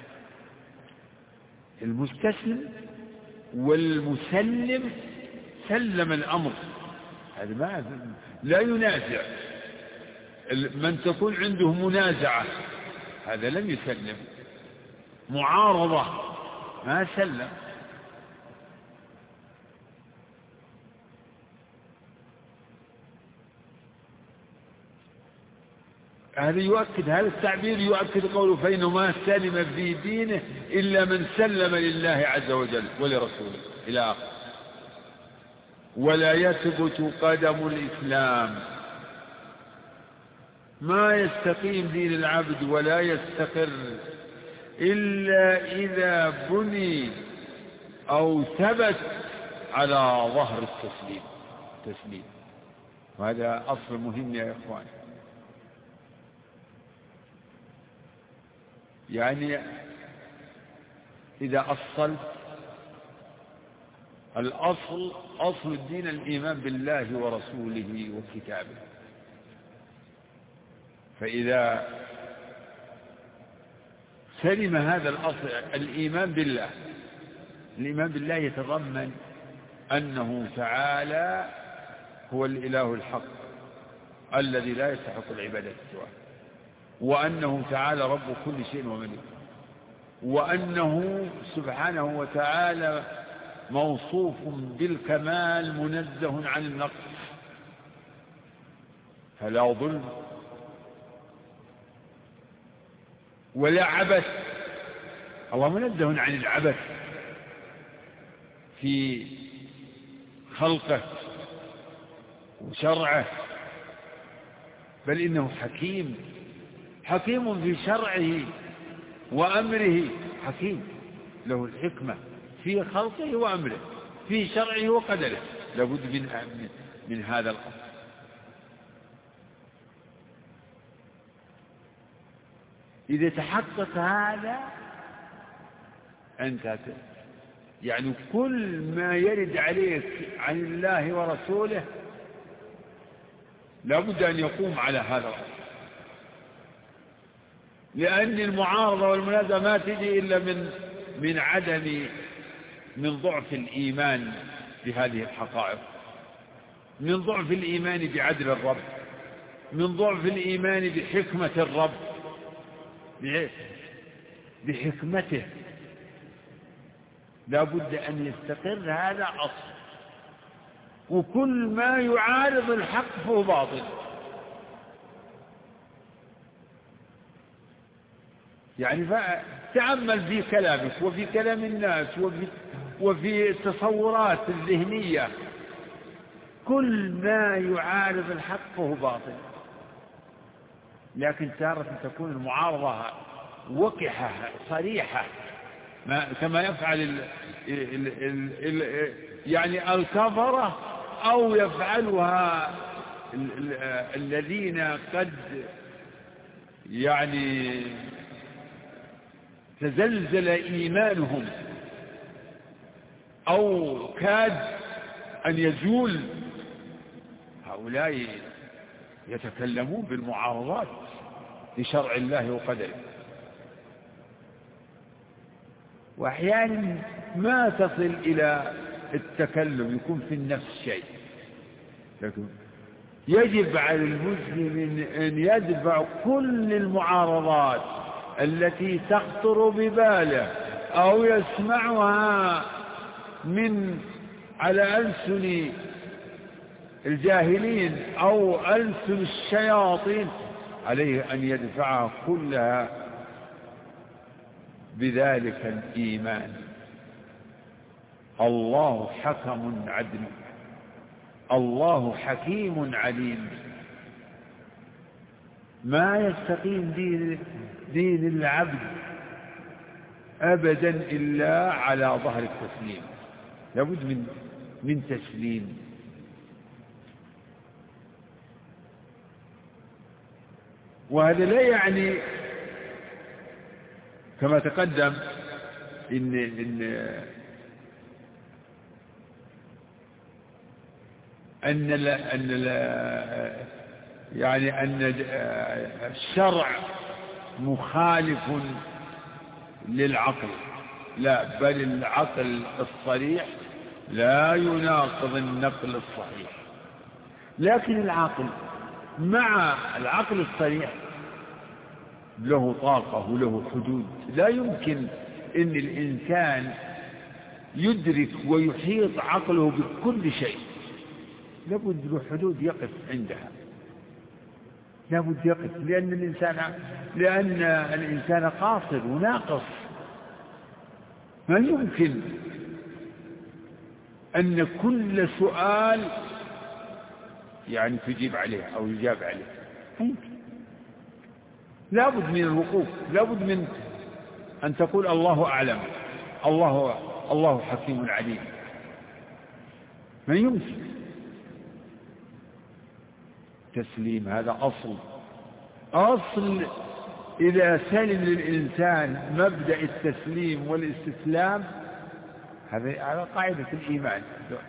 المستسلم والمسلم سلم الأمر، هذا ما لا ينازع. من تكون عنده منازعة هذا لم يسلم، معارضة ما سلم. هذا يؤكد، هذا التعبير يؤكد قوله: فإنه ما سلم في دينه إلا من سلم لله عز وجل ولرسوله إلى آخر. ولا يثبت قدم الإسلام، ما يستقيم دين العبد ولا يستقر إلا إذا بني أو ثبت على ظهر التسليم تسليم. وهذا أصل مهم يا إخوان. يعني إذا أصل الأصل أصل الدين الإيمان بالله ورسوله وكتابه، فإذا سلم هذا الأصل الإيمان بالله، الإيمان بالله يتضمن أنه تعالى هو الإله الحق الذي لا يستحق العبادة سواه، وأنه تعالى رب كل شيء وملكه، وأنه سبحانه وتعالى موصوف بالكمال منزه عن النقص فلا ظلم ولا عبث. الله منزه عن العبث في خلقه وشرعه، بل إنه حكيم، حكيم في شرعه وأمره، حكيم له الحكمة في خلقه وأمره، في شرعه وقدره، لابد من, من هذا الأصل. إذا تحقق هذا أنت يعني كل ما يرد عليك عن الله ورسوله لابد أن يقوم على هذا الأصل، لأن المعارضة والمنازعة ما تجي إلا من من عدم من ضعف الإيمان بهذه الحقائق، من ضعف الإيمان بعدل الرب، من ضعف الإيمان بحكمة الرب، بحكمته. لا بد أن يستقر هذا أصل، وكل ما يعارض الحق فهو باطل. يعني تأمل في كلامك وفي كلام الناس وفي, وفي التصورات الذهنية، كل ما يعارض الحق فهو باطل. لكن تارة تكون المعارضة وقحة صريحة كما يفعل ال ال ال ال يعني الكفرة، أو يفعلها ال ال الذين قد يعني تزلزل إيمانهم أو كاد أن يزول، هؤلاء يتكلمون بالمعارضات لشرع الله وقدره، وأحيانا ما تصل إلى التكلم، يكون في النفس شيء. لكن يجب على المسلم أن يدفع كل المعارضات التي تخطر بباله أو يسمعها من على ألسن الجاهلين أو ألسن الشياطين، عليه أن يدفعها كلها بذلك الإيمان. الله حكم عدل، الله حكيم عليم، ما يستقيم دين, دين العبد أبدا إلا على ظهر التسليم، لابد من, من تسليم. وهذا لا يعني كما تقدم إن, إن, أن, لا أن لا يعني أن الشرع مخالف للعقل، لا، بل العقل الصريح لا يناقض النقل الصحيح. لكن العقل مع العقل الصريح له طاقة وله حدود، لا يمكن أن الإنسان يدرك ويحيط عقله بكل شيء، لابد له حدود يقف عندها، لابد يقف، لأن الإنسان لأن الإنسان قاصر وناقص، ما يمكن أن كل سؤال يعني تجيب عليه أو يجاب عليه، ممكن. لابد من الوقوف، لابد من أن تقول الله أعلم، الله الله حكيم عليم، ما يمكن. تسليم هذا أصل أصل إذا سلم للإنسان مبدأ التسليم والاستسلام، هذا على قاعدة الإيمان،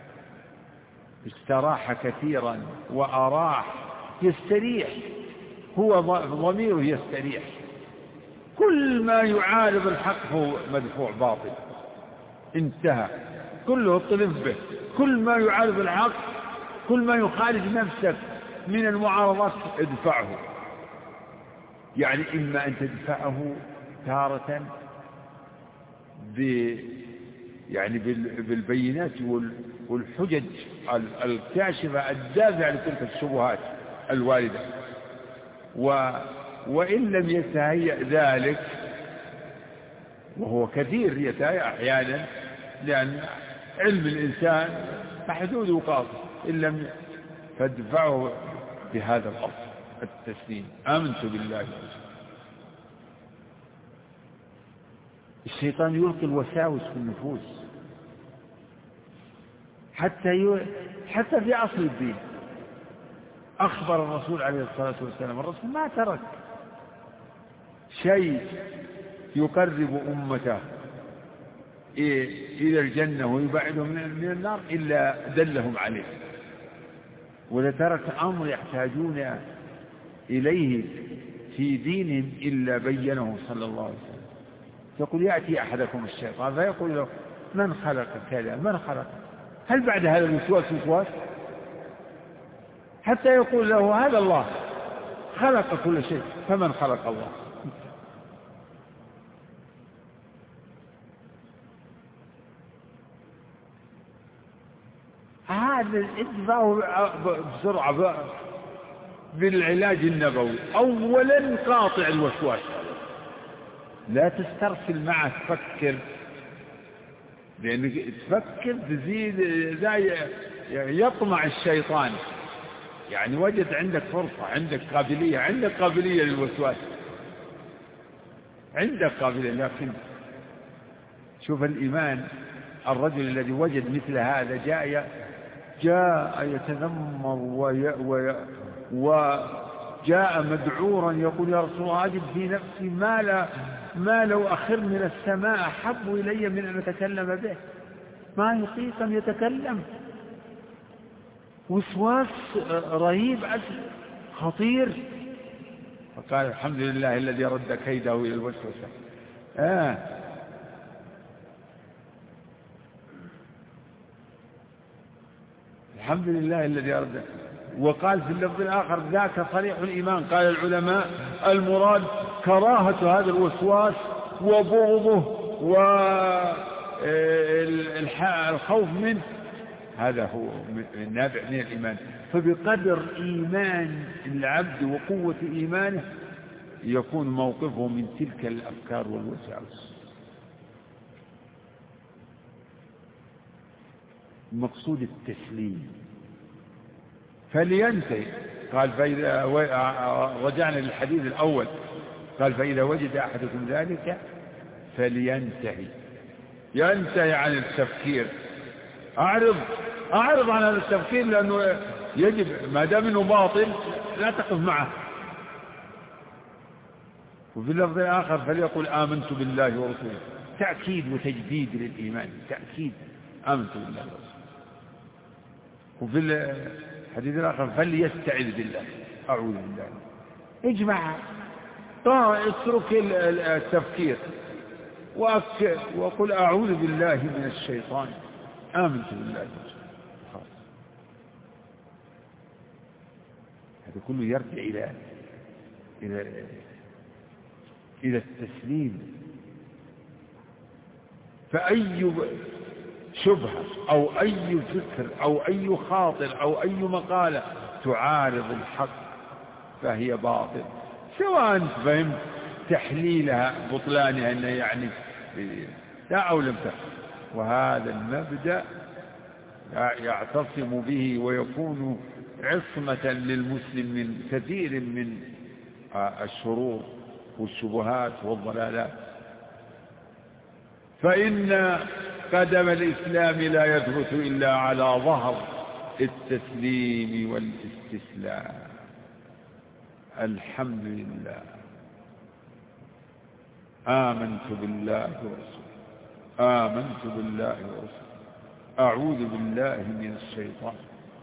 استراح كثيرا وأراح، يستريح، هو ضميره يستريح. كل ما يعارض الحق هو مدفوع باطل، انتهى، كله اطلب به. كل ما يعارض الحق، كل ما يخالج نفسك من المعارضات ادفعه. يعني إما أن تدفعه تارة ب يعني بالبينات والحجج الكاشفة الدافعة لتلك الشبهات الواردة، و وإن لم يتهيأ ذلك، وهو كثير يتهيأ أحيانا، لأن علم الإنسان محدود وقاصر، إن لم فادفعه بهذا الأصل التسليم، آمنت بالله. الشيطان يلقي الوساوس في النفوس حتى ي... حتى في أصل الدين. أخبر الرسول عليه الصلاة والسلام، الرسول ما ترك شيء يقرب أمته إلى الجنة ويبعدهم من النار إلا دلهم عليه، ولترك أمر يحتاجون إليه في دينهم إلا بينه صلى الله عليه وسلم. يقول يأتي أحدكم الشيطان فيقول له من خلق كذا، من خلق، هل بعد هذا الوسواس وسواس؟ حتى يقول له هذا الله خلق كل شيء، فمن خلق الله؟ هذا ادفعه بسرعة بالعلاج النبوي. أولا قاطع الوسواس، لا تسترسل معه، تفكر، لأنك تفكر تزيد يطمع الشيطان. يعني وجد عندك فرصة، عندك قابلية، عندك قابلية للوسواس، عندك قابلية. لكن شوف الإيمان، الرجل الذي وجد مثل هذا جاء جاء يتذمر وي وجاء مدعورا يقول يا رسول الله أجد في نفسي ما لا ما لو أخر من السماء أحب إلي من أن أتكلم به، ما يطيق أن يتكلم، وسواس رهيب خطير. فقال الحمد لله الذي رد كيده إلى الوسوسة. آه الحمد لله الذي رد. وقال في اللفظ الآخر ذاك صريح الإيمان. قال العلماء المراد كراهة هذا الوسواس وبغضه والخوف منه، هذا هو النابع من الإيمان. فبقدر إيمان العبد وقوة إيمانه يكون موقفه من تلك الأفكار والوساوس. المقصود التسليم. فلينتهي. قال فإذا رجعنا للحديث الأول، قال فإذا وجد أحدكم ذلك فلينتهي، ينتهي عن التفكير. أعرض أعرض عن هذا التفكير، لأنه يجب ما دام إنه باطل لا تقف معه. وفي اللفظ الآخر فليقل آمنت بالله ورسوله، تأكيد وتجديد للإيمان، تأكيد آمنت بالله ورسوله. وفي الحديث الآخر فليستعذ بالله، أعوذ بالله. اجمع، اترك التفكير وقل أعوذ بالله من الشيطان، آمنت بالله. خلاص، هذا كله يرجع إلى إلى إلى التسليم. فأي شبهة أو أي فكر أو أي خاطر أو أي مقالة تعارض الحق فهي باطل، سواء فهمت تحليلها بطلانها أنه يعني لا أو لم تفهم. وهذا المبدأ يعتصم به ويكون عصمة للمسلم من كثير من الشرور والشبهات والضلالات. فإن قدم الإسلام لا يثبت إلا على ظهر التسليم والاستسلام. الحمد لله. آمنت بالله ورسوله آمنت بالله ورسوله أعوذ بالله من الشيطان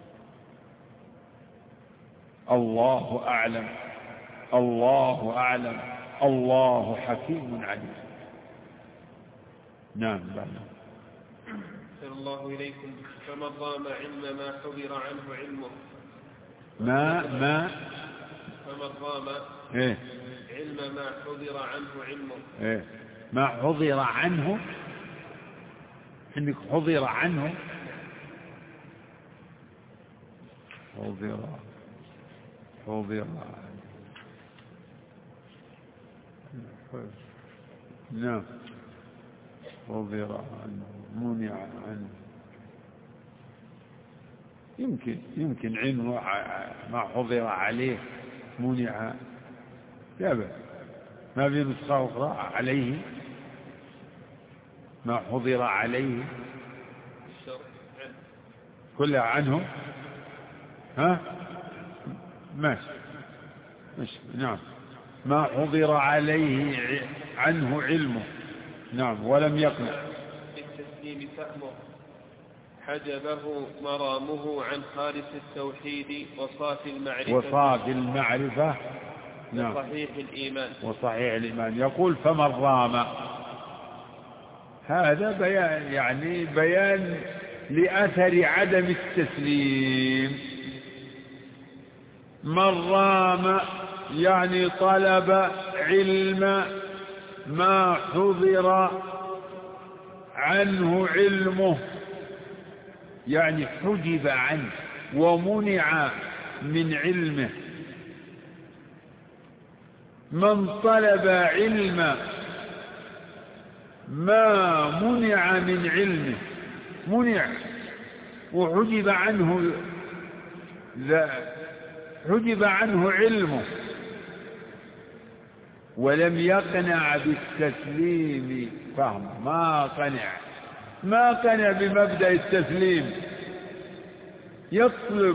الله أعلم الله أعلم الله حكيم عليم. نعم. أحسن الله إليكم. فمن رام علم ما حضر عنه علمه ما ما فمن رام إيه؟ علم ما حضر عنه علمه إيه؟ ما حضر عنه إنك حضر عنه حضر حضر نعم حضر عنه منع عنه يمكن يمكن علم ما حضر عليه منع لا بأس ما في نسخة أخرى عليه ما حضر عليه كلها عنه ها ماشي ماشي نعم ما حضر عليه عنه علمه نعم ولم يقنع بالتسليم فهمه حجبه مرامه عن خالص التوحيد وصافي المعرفة وصافي المعرفة نعم وصحيح الإيمان وصحيح الإيمان. يقول فمن رام هذا بيان يعني بيان لأثر عدم التسليم. من رام يعني طلب علم ما حضر عنه علمه يعني حجب عنه ومنع من علمه. من طلب علم ما منع من علمه منع وحجب عنه لا حجب عنه علمه ولم يقنع بالتسليم فهم ما قنع ما قنع بمبدأ التسليم يطلب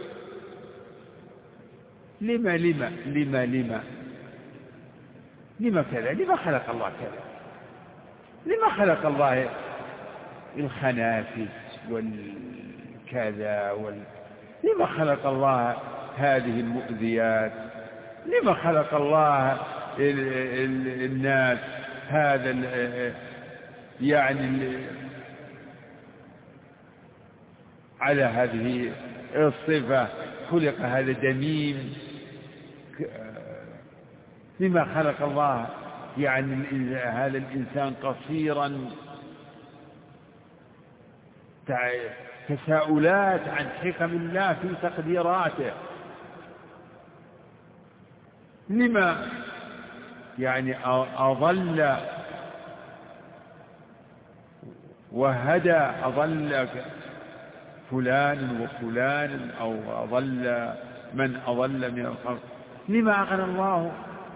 لما لما لما لما لما كذا لما خلق الله كذا لما خلق الله الخنافس والكذا وال... لما خلق الله هذه المؤذيات لما خلق الله ال... ال... الناس هذا ال... يعني ال... على هذه الصفة خلق هذا دميم لما خلق الله يعني هذا الإنسان قصيرا تساؤلات عن حكم الله في تقديراته لما يعني أضل وهدى أضل فلان وفلان أو أضل من أضل من الخلق لما أغنى الله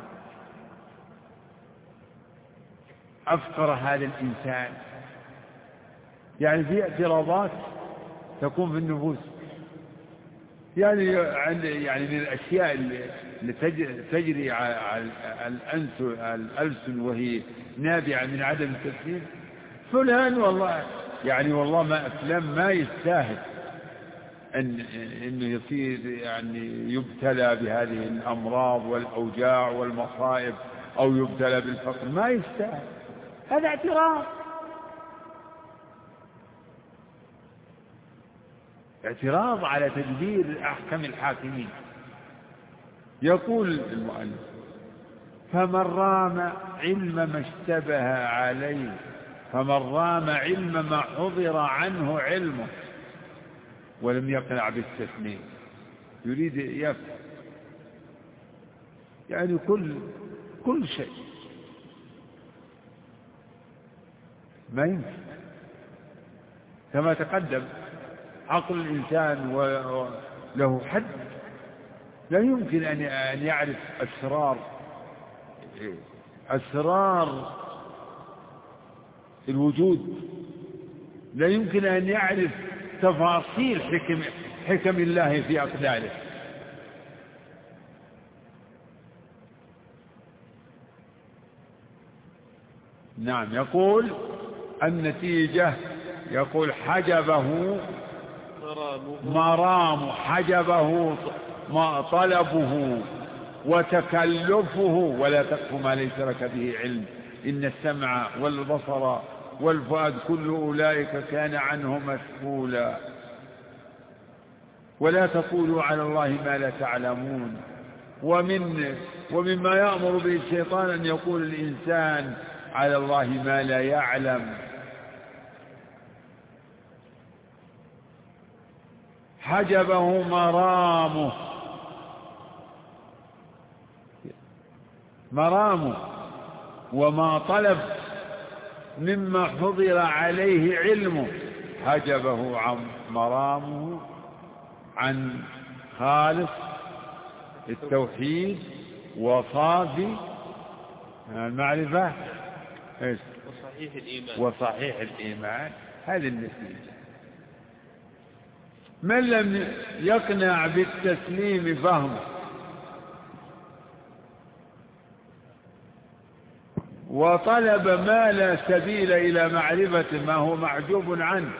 أفقر هذا الإنسان يعني في اعتراضات تكون في النفوس يعني يعني من الأشياء اللي تجري على الألسن وهي نابعة من عدم التسليم فلان والله يعني والله ما فلان ما يستاهل أن إنه يصير يعني يبتلى بهذه الأمراض والأوجاع والمصائب أو يبتلى بالفقر ما يستاهل هذا اعتراض اعتراض على تدبير أحكم الحاكمين. يقول المؤلف فمن رام علم ما اشتبه عليه فمن رام علم ما حضر عنه علمه ولم يقنع بالتسليم يريد يفهم يعني كل كل شيء ما يمكن كما تقدم عقل الإنسان له حد لا يمكن أن يعرف أسرار أسرار الوجود لا يمكن أن يعرف تفاصيل حكم حكم الله في أقداره نعم. يقول النتيجة، يقول حجبه مرام، حجبه طلبه وتكلفه، ولا تقف ما ليس لك به علم، إن السمع والبصر والفؤاد كل أولئك كان عنه مسؤولا. ولا تقولوا على الله ما لا تعلمون. ومن ومما يأمر به الشيطان أن يقول الإنسان على الله ما لا يعلم. حجبه مرامه، مرامه وما طلب مما حضر عليه علمه، حجبه عن مرامه عن خالص التوحيد وصافي المعرفة وصحيح الإيمان وصحيح الإيمان. هذه النتيجة. من لم يقنع بالتسليم فهمه وطلب ما لا سبيل إلى معرفة ما هو معجوب عنه،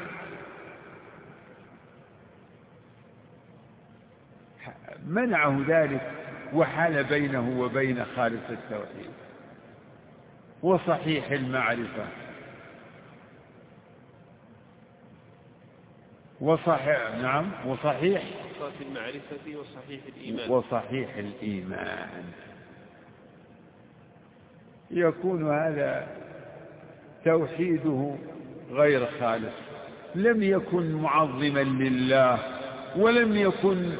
منعه ذلك وحال بينه وبين خالص التوحيد وصحيح المعرفة وصحيح نعم وصحيح المعرفة وصحيح الإيمان وصحيح الإيمان. يكون هذا توحيده غير خالص، لم يكن معظما لله، ولم يكن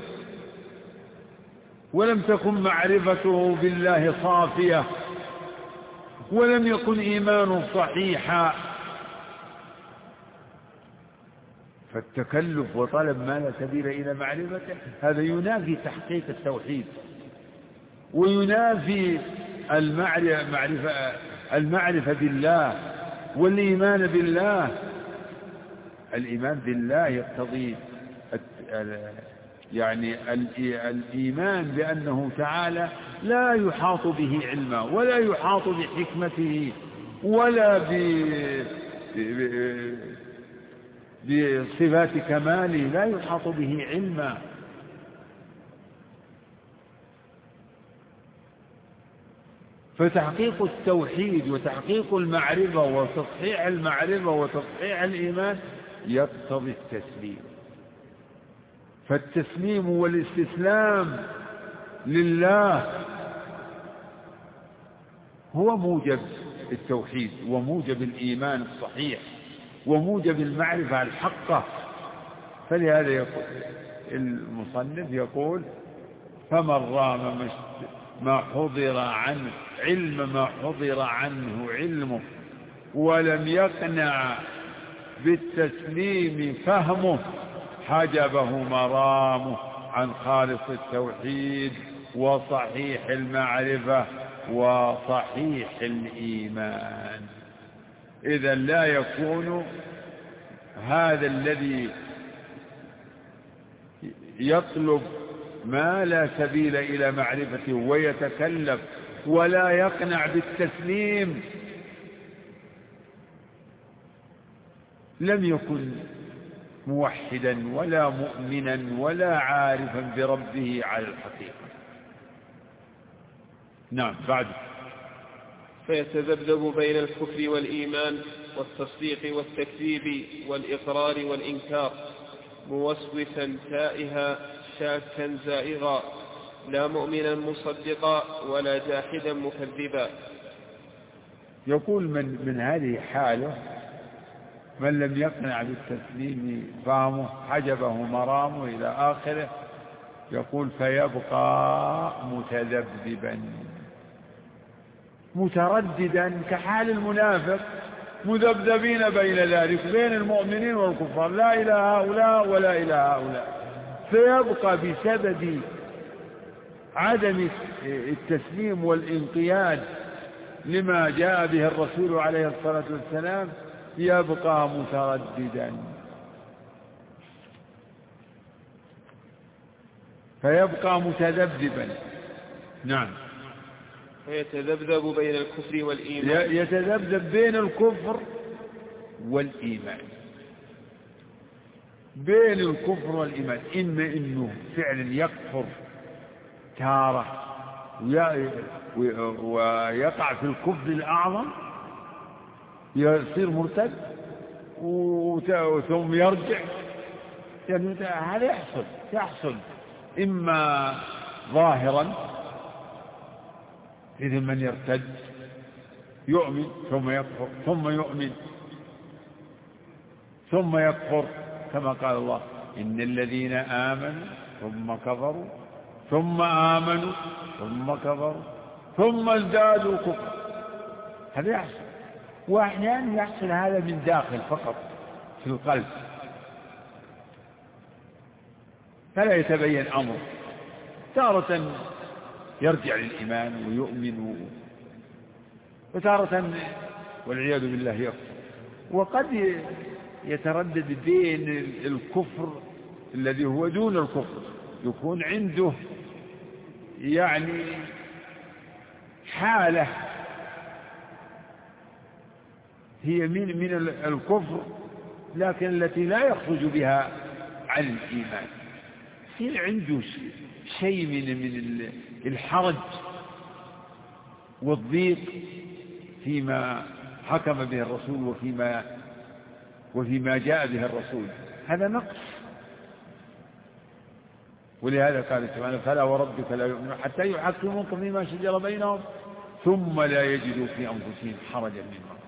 ولم تكن معرفته بالله صافية، ولم يكن إيمانه صحيحا. فالتكلف وطلب ما لا سبيل إلى معرفته هذا ينافي تحقيق التوحيد، وينافي المعرفة, المعرفة بالله والإيمان بالله. الإيمان بالله يقتضي يعني الإيمان بأنه تعالى لا يحاط به علما، ولا يحاط بحكمته، ولا بصفات كماله، لا يحاط به علما. فتحقيق التوحيد وتحقيق المعرفة وتصحيح المعرفة وتصحيح الإيمان يقتضي التسليم. فالتسليم والاستسلام لله هو موجب التوحيد وموجب الإيمان الصحيح وموجب المعرفة الحقة. فلهذا يقول المصنف يقول فمن رام ما حضر عنه علم ما حضر عنه علمه ولم يقنع بالتسليم فهمه حجبه مرامه عن خالص التوحيد وصحيح المعرفة وصحيح الإيمان. إذا لا يكون هذا الذي يطلب ما لا سبيل إلى معرفته ويتكلف ولا يقنع بالتسليم لم يكن موحدا ولا مؤمنا ولا عارفا بربه على الحقيقة. نعم. بعد فيتذبذب بين الكفر والإيمان والتصديق والتكذيب والإقرار والإنكار موسوسا تائها شاكا زائغا لا مؤمنا مصدقا ولا جاحدا مكذبا. يقول من, من هذه حاله من لم يقنع بالتسليم فهمه حجبه مرامه إلى آخره. يقول فيبقى متذبذبا مترددا كحال المنافق مذبذبين بين ذلك بين المؤمنين والكفار لا إلى هؤلاء ولا إلى هؤلاء. فيبقى بسبب عدم التسليم والانقياد لما جاء به الرسول عليه الصلاة والسلام يبقى مترددا فيبقى متذبذبا. نعم. فيتذبذب بين الكفر والإيمان يتذبذب بين الكفر والإيمان بين الكفر والإيمان إما إنه فعلا يكفر تارة ويقع في الكفر الأعظم يصير مرتد ثم يرجع، يعني هذا يحصل يحصل إما ظاهرا إذا من يرتد يؤمن ثم يكفر ثم يؤمن ثم يكفر، كما قال الله إن الذين آمنوا ثم كفروا ثم آمنوا ثم كفروا ثم ازدادوا كفرا. هذا يحصل، وأحيانا يحصل هذا من داخل فقط في القلب فلا يتبين أمره، تارة يرجع للإيمان ويؤمن وتارة والعياذ بالله يكفر، وقد يتردد بين الكفر الذي هو دون الكفر، يكون عنده يعني حالة هي من من الكفر لكن التي لا يخرج بها عن الإيمان، يصير عنده شيء من من الحرج والضيق فيما حكم به الرسول وفيما وفيما جاء به الرسول، هذا نقص. ولهذا قال سبحانه فلا وربك لا يؤمنون حتى يحكموك فيما شجر بينهم ثم لا يجدوا في أنفسهم حرجا مما،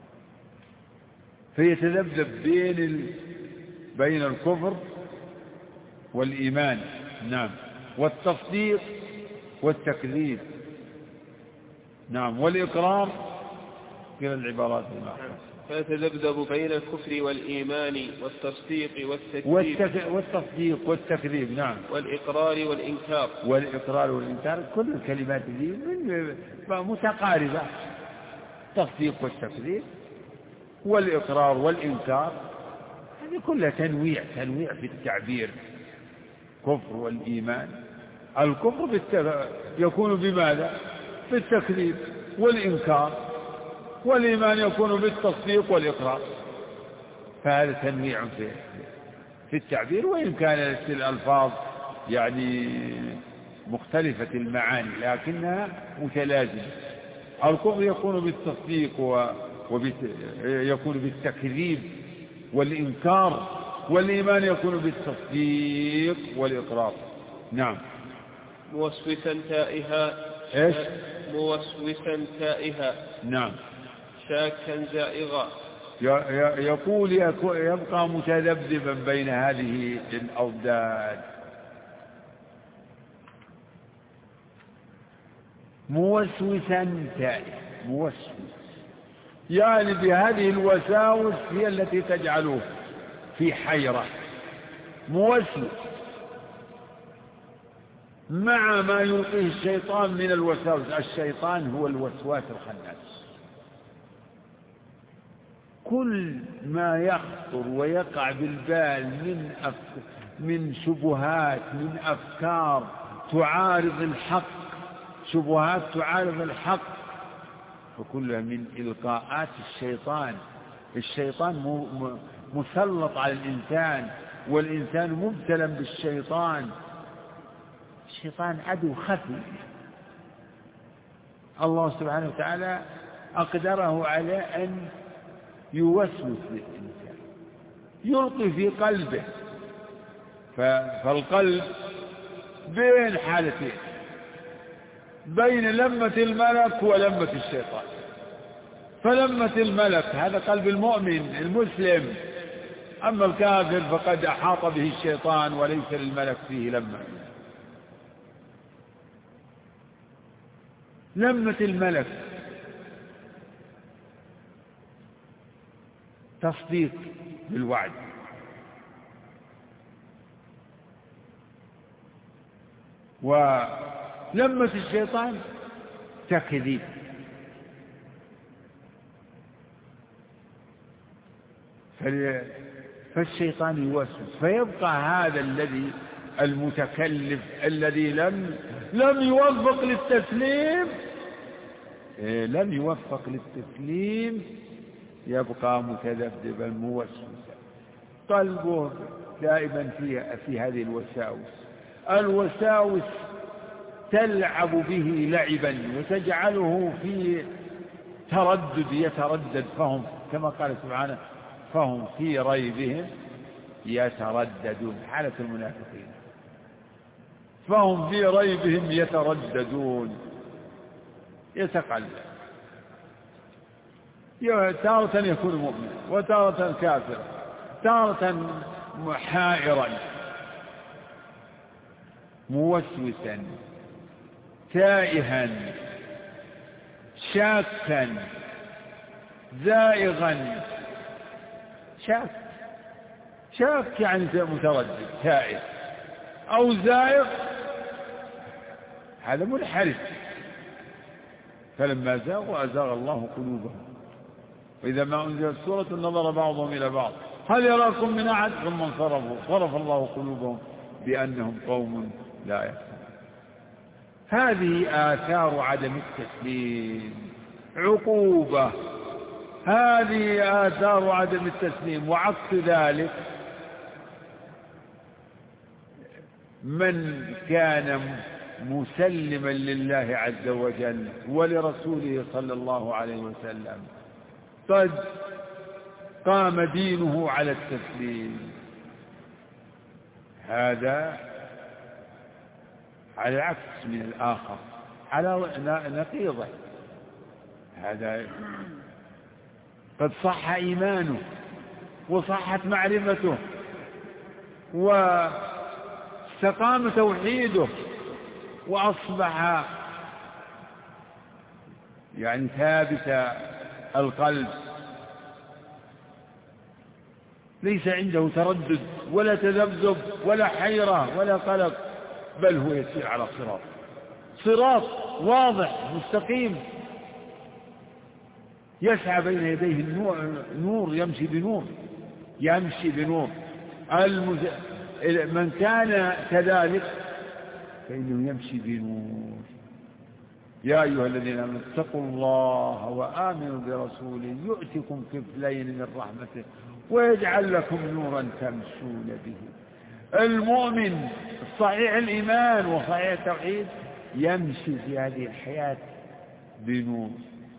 فيتذبذب بين ال... بين الكفر والإيمان، نعم، والتصديق والتكذيب، نعم، والإقرار كلا العبارات المعنى. فيتذبذب بين الكفر والإيمان والتصديق والتكذيب والتك... والتصديق والتكذيب، نعم، والإقرار والإنكار والإقرار والإنكار، كل الكلمات دي متقاربة، التصديق والتكذيب والإقرار والإنكار، هذه كلها تنويع تنويع في التعبير. كفر والإيمان، الكفر بالتك... يكون بماذا؟ بالتكذيب والإنكار، والإيمان يكون بالتصديق والإقرار، فهذا تنويع في في التعبير، وإن كانت الألفاظ يعني مختلفة المعاني لكنها متلازمة. الكفر يكون بالتصديق ويكون بالتكذيب والإنكار، والإيمان يكون بالتصديق والإقرار، نعم. موسوسا تائها، إيش؟ موسوسا تائها، نعم، شاكا زائغا، يقول يبقى متذبذبا بين هذه الأضداد، موسوسا تائها، موسوس يعني بهذه الوساوس هي التي تجعله في حيرة، موسوس مع ما يلقيه الشيطان من الوساوس. الشيطان هو الوسواس الخناس، كل ما يخطر ويقع بالبال من أف... من شبهات، من أفكار تعارض الحق، شبهات تعارض الحق، فكلها من إلقاءات الشيطان. الشيطان مسلط على الإنسان، والإنسان مبتلى بالشيطان. الشيطان عدو خفي، الله سبحانه وتعالى أقدره على أن يوسوس للإنسان، يلقي في قلبه، فالقلب بين حالتين، بين لمة الملك ولمة الشيطان. فلمة الملك هذا قلب المؤمن المسلم، أما الكافر فقد أحاط به الشيطان وليس للملك فيه لمة. لمة الملك تصديق بالوعد، ولمة الشيطان تكذيب. فالشيطان يوسوس، فيبقى هذا الذي المتكلف الذي لم لم يوفق للتسليم لم يوفق للتسليم يبقى متذبذبا موسوسا، قلبه دائما في في هذه الوساوس. الوساوس تلعب به لعبا وتجعله في تردد يتردد، فهم كما قال سبحانه فهم في ريبهم يترددون، حالة المنافقين، فهم في ريبهم يترددون، يتقلب، تارة يكون مؤمنا وتارة كافرا، تارة حائرا موسوسا تائها شاكا زائغا. شاك شاك يعني متردد تائه، أو زائغ هذا منحرف. فلما زاغوا أزاغ الله قلوبهم، وإذا ما أنزلت سورة نظر بعضهم إلى بعض هل يراكم من أحد ثم انصرفوا صرف الله قلوبهم بأنهم قوم لا يفقهون. هذه آثار عدم التسليم، عقوبة. هذه آثار عدم التسليم. وعكس ذلك من كان مسلما لله عز وجل ولرسوله صلى الله عليه وسلم قد قام دينه على التسليم، هذا على العكس من الآخر، على نقيضه. هذا قد صح إيمانه وصحت معرفته واستقام توحيده وأصبح يعني ثابت القلب، ليس عنده تردد ولا تذبذب ولا حيرة ولا قلق، بل هو يسير على صراط صراط واضح مستقيم، يسعى بين يديه النور, نور يمشي بنور يمشي بنور. المز... من كان كذلك فإنه يمشي بنور. يا أيها الذين آمنوا اتقوا الله وآمنوا برسوله يؤتكم كفلين من رحمته ويجعل لكم نورا تمشون به. المؤمن صحيح الإيمان وصحيح التوحيد يمشي في هذه الحياة بنور،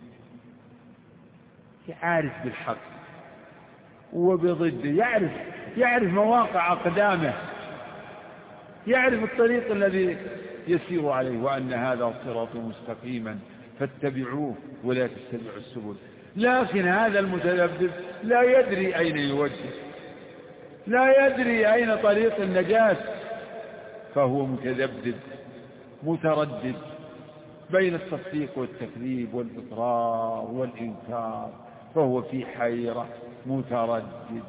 يعرف بالحق وبضده، يعرف يعرف مواقع أقدامه، يعرف الطريق الذي يسير عليه، وأن هذا صراط مستقيما فاتبعوه ولا تتبعوا السبل. لكن هذا المتذبذب لا يدري أين يوجه، لا يدري أين طريق النجاة، فهو متذبذب متردد بين التصديق والتكذيب والإقرار والإنكار، فهو في حيرة متردد.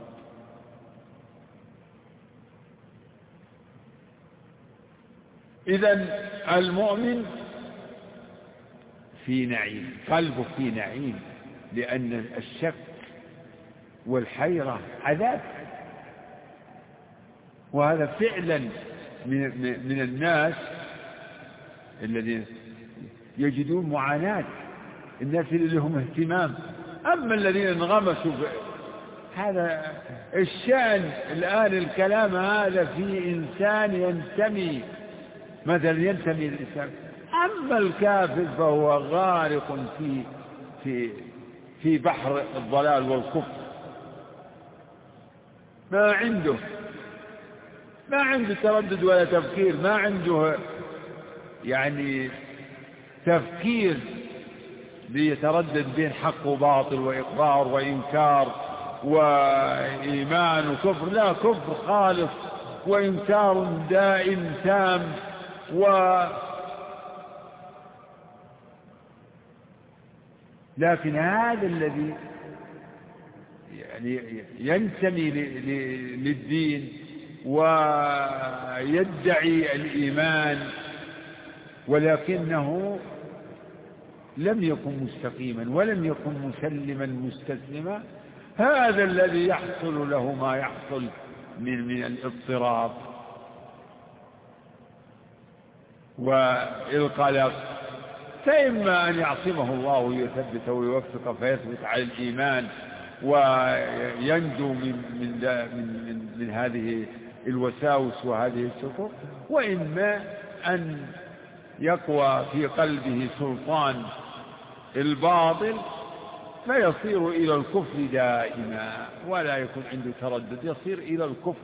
إذن المؤمن في نعيم، قلبه في نعيم، لأن الشك والحيرة عذاب. وهذا فعلا من الناس الذين يجدون معاناة، الناس اللي لهم اهتمام. أما الذين انغمسوا هذا الشأن الآن، الكلام هذا في إنسان ينتمي مثلا ينتمي للإسلام. أما الكافر فهو غارق في في في بحر الضلال والكفر، ما عنده ما عنده تردد ولا تفكير، ما عنده يعني تفكير ليتردد بين حق وباطل وإقرار وإنكار وإيمان وكفر. لا، كفر خالص وإنكار دائم تام. و لكن هذا الذي يعني ينتمي للدين ويدعي الإيمان ولكنه لم يكن مستقيما ولم يكن مسلما مستسلما، هذا الذي يحصل له ما يحصل من من الاضطراب والقلق فإما أن يعصمه الله ويثبته ويوفقه فيثبت على الإيمان وينجو من, من, من, من, من هذه الوساوس وهذه الشكوك، وإما أن يقوى في قلبه سلطان الباطل فيصير إلى الكفر دائما ولا يكون عنده تردد، يصير إلى الكفر.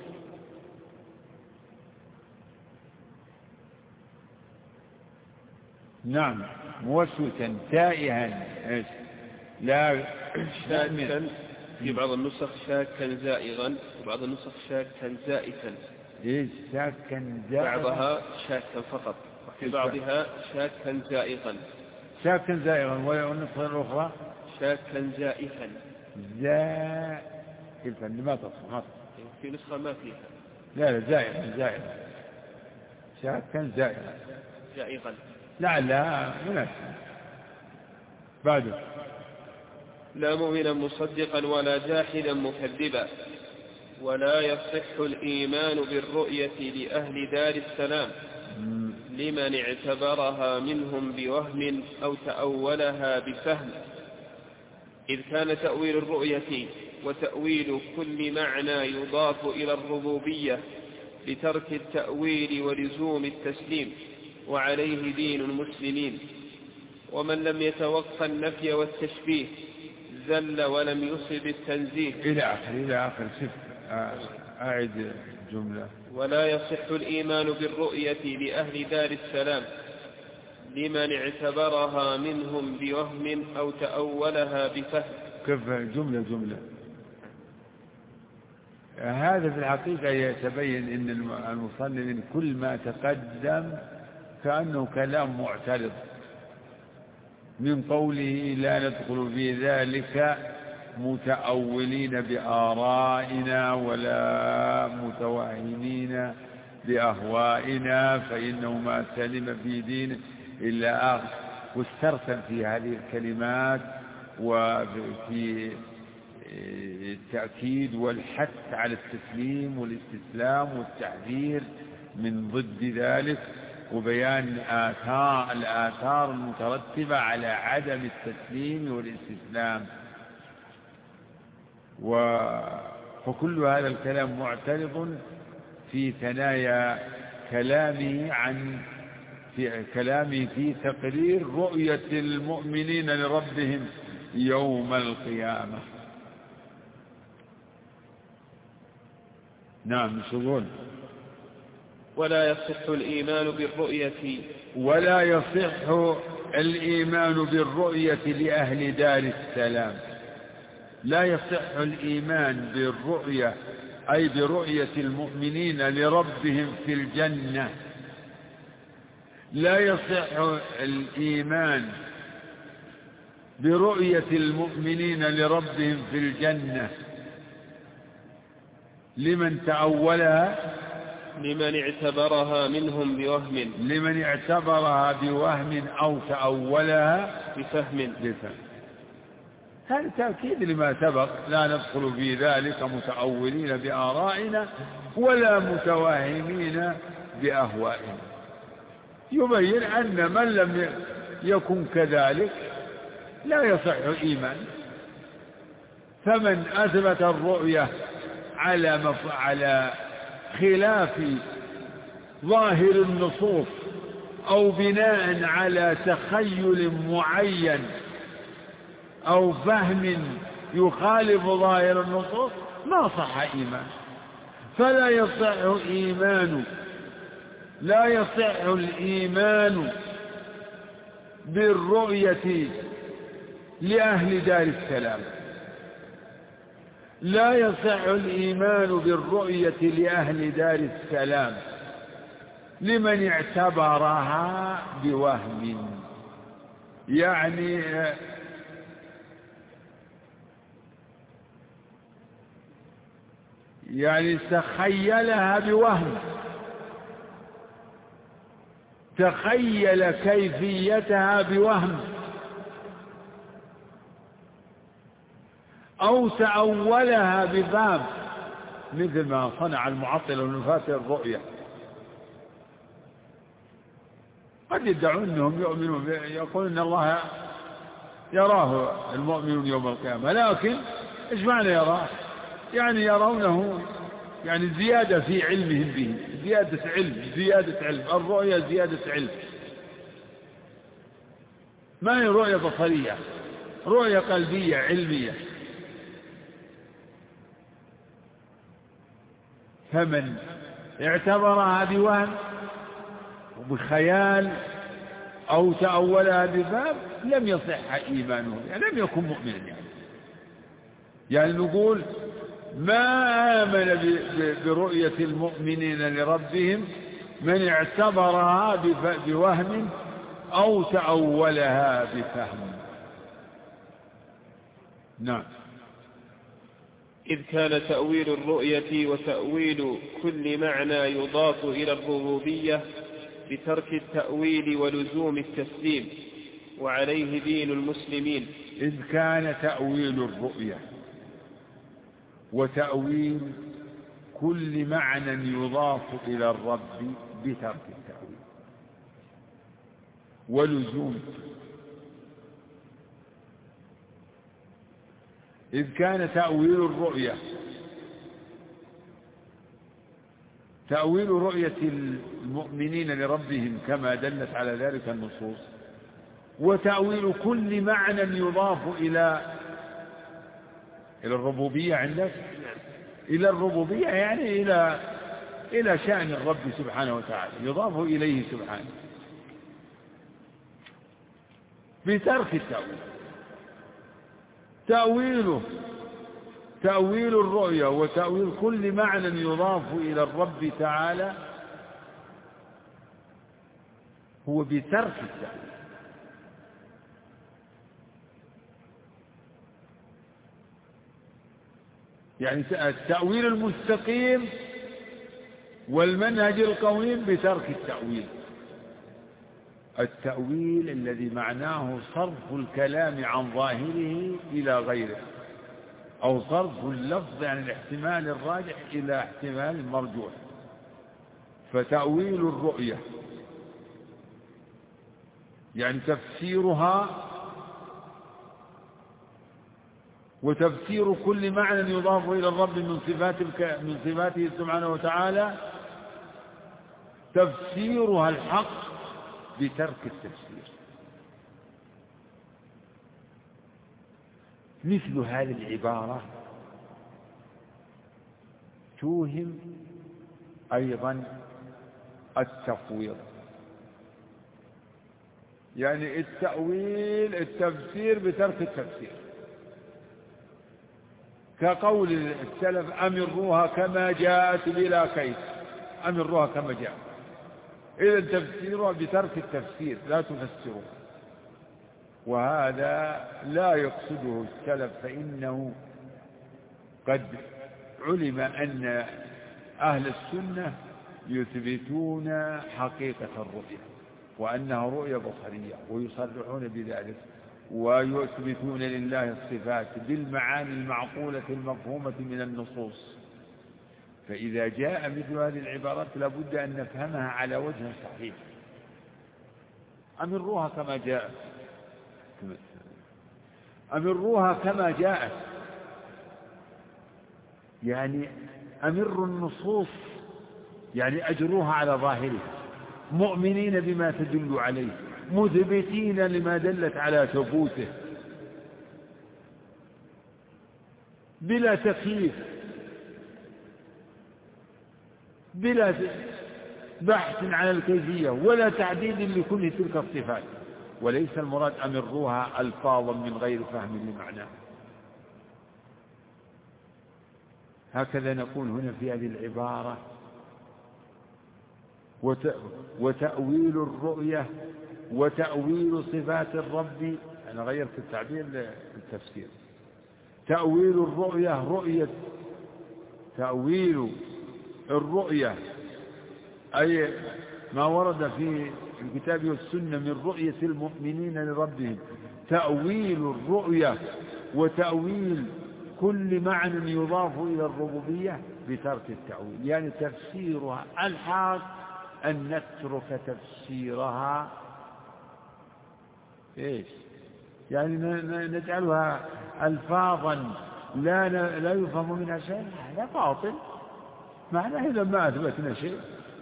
نعم، موسوسا تائها، لا شاكا في بعض النسخ شاكا زائغا وبعض النسخ شاكا زائفا. ايش شاكا زائغا؟ بعضها شاكا فقط وفي بعضها شاكا زائغا. شاكا زائغا والنسخة الأخرى شاكا زائفا. زائفا لما تصف؟ في نسخة ما فيها. لا لا زائغا زائغا شاكا زائغا زائغا. لا لا مناسب. بعده لا مؤمنا مصدقا ولا جاحدا مكذبا، ولا يصح الإيمان بالرؤية لأهل دار السلام لمن اعتبرها منهم بوهم أو تأولها بفهم، إذ كان تأويل الرؤية وتأويل كل معنى يضاف إلى الربوبية لترك التأويل ولزوم التسليم، وعليه دين المسلمين. ومن لم يتوقع النفي والتشبيه زل ولم يصب التنزيه. إلى آخر إلى آخر شف أعد جملة. ولا يصح الإيمان بالرؤية لأهل دار السلام لمن اعتبرها منهم بوهم أو تأولها بفهم. كيف جملة جملة؟ هذا في الحقيقة يتبين أن المصنف كل ما تقدم كأنه كلام معترض من قوله لا ندخل في ذلك متأولين بآرائنا ولا متوهمين بأهوائنا فإنه ما سلم في دينه إلا آخر، واسترسل في هذه الكلمات وفي التأكيد والحث على التسليم والاستسلام والتحذير من ضد ذلك، وبيان آثار الآثار المترتبة على عدم التسليم والاستسلام. فكل هذا الكلام معترض في ثنايا كلامه عن في كلامه في تقرير رؤية المؤمنين لربهم يوم القيامة. نعم شغل. ولا يصح الإيمان بالرؤية ولا يصح الإيمان بالرؤية لأهل دار السلام. لا يصح الإيمان بالرؤية أي برؤية المؤمنين لربهم في الجنة. لا يصح الإيمان برؤية المؤمنين لربهم في الجنة لمن تأولها لمن اعتبرها منهم بوهم لمن اعتبرها بوهم أو تأولها بفهم بفهم. هذا تأكيد لما سبق لا ندخل في ذلك متأولين بآرائنا ولا متوهمين بأهوائنا، يبين أن من لم يكن كذلك لا يصح إيمان. فمن أثبت الرؤية على مف... على خلاف ظاهر النصوص أو بناء على تخيل معين أو فهم يخالف ظاهر النصوص ما صح إيمان. فلا يصح إيمان لا يصح الإيمان بالرؤية لأهل دار السلام. لا يصح الإيمان بالرؤية لأهل دار السلام لمن اعتبرها بوهم، يعني يعني تخيلها بوهم، تخيل كيفيتها بوهم أو تأولها بفهم، مثل ما صنع المعطل ونفاة الرؤية. قد يدعون أنهم يؤمنون، يقولون أن الله يراه المؤمنون يوم القيامة، لكن إيش معنى يراه؟ يعني يرونه يعني زيادة في علمهم به، زيادة علم، زيادة علم، الرؤية زيادة علم، ما هي رؤية بصرية، رؤية قلبية علمية. فمن اعتبرها بوهم وبخيال أو تأولها بفهم لم يصح إيمانه، يعني لم يكن مؤمنا. يعني يعني نقول ما آمن برؤية المؤمنين لربهم من اعتبرها بوهم أو تأولها بفهم. نعم. إذ كان تأويل الرؤية وتأويل كل معنى يضاف إلى الربوبية بترك التأويل ولزوم التسليم، وعليه دين المسلمين. إذ كان تأويل الرؤية وتأويل كل معنى يضاف إلى الرب بترك التأويل ولزوم. إذ كان تأويل الرؤية تأويل رؤية المؤمنين لربهم كما دلت على ذلك النصوص، وتأويل كل معنى يضاف إلى إلى الربوبية عندك، إلى الربوبية يعني إلى إلى شأن الرب سبحانه وتعالى، يضاف إليه سبحانه بترك التأويل. تأويله تأويل الرؤيا وتأويل كل معنى يضاف إلى الرب تعالى هو بترك التأويل. يعني التأويل المستقيم والمنهج القويم بترك التأويل. التأويل الذي معناه صرف الكلام عن ظاهره إلى غيره، أو صرف اللفظ عن الاحتمال الراجح إلى احتمال مرجوح. فتأويل الرؤية يعني تفسيرها وتفسير كل معنى يضاف إلى الرب من صفات من صفاته سبحانه وتعالى، تفسيرها الحق بترك التفسير. مثل هذه العبارة توهم أيضا التفويض، يعني التأويل التفسير بترك التفسير، كقول السلف أمروها كما جاءت بلا كيف، أمروها كما جاءت، إذا تفسيرها بترك التفسير لا تفسره، وهذا لا يقصده السلف، فإنه قد علم أن أهل السنة يثبتون حقيقة الرؤية وأنها رؤية بصرية ويصرحون بذلك، ويثبتون لله الصفات بالمعاني المعقولة المفهومة من النصوص. فإذا جاء مثل هذه العبارات لابد أن نفهمها على وجه صحيح. أمروها كما جاءت، أمروها كما جاءت يعني أمروا النصوص، يعني أجروها على ظاهرها، مؤمنين بما تدل عليه، مثبتين لما دلت على ثبوته، بلا تكييف، بلا بحث عن الكيفية ولا تعديل لكل تلك الصفات. وليس المراد أمروها ألفاظا من غير فهم لمعناه. هكذا نقول هنا في هذه العبارة وتأويل الرؤية وتأويل صفات الرب. أنا غيرت التعبير للتفسير. تأويل الرؤية رؤية تأويل الرؤية أي ما ورد في الكتاب والسنة من رؤية المؤمنين لربهم، تأويل الرؤية وتأويل كل معنى يضاف إلى الربوبية بترك التأويل، يعني تفسيرها الحق أن نترك تفسيرها إيش يعني نجعلها ألفاظا لا لا يفهم منها شيء، هذا باطل. معناه إذا ما أثبتنا شيء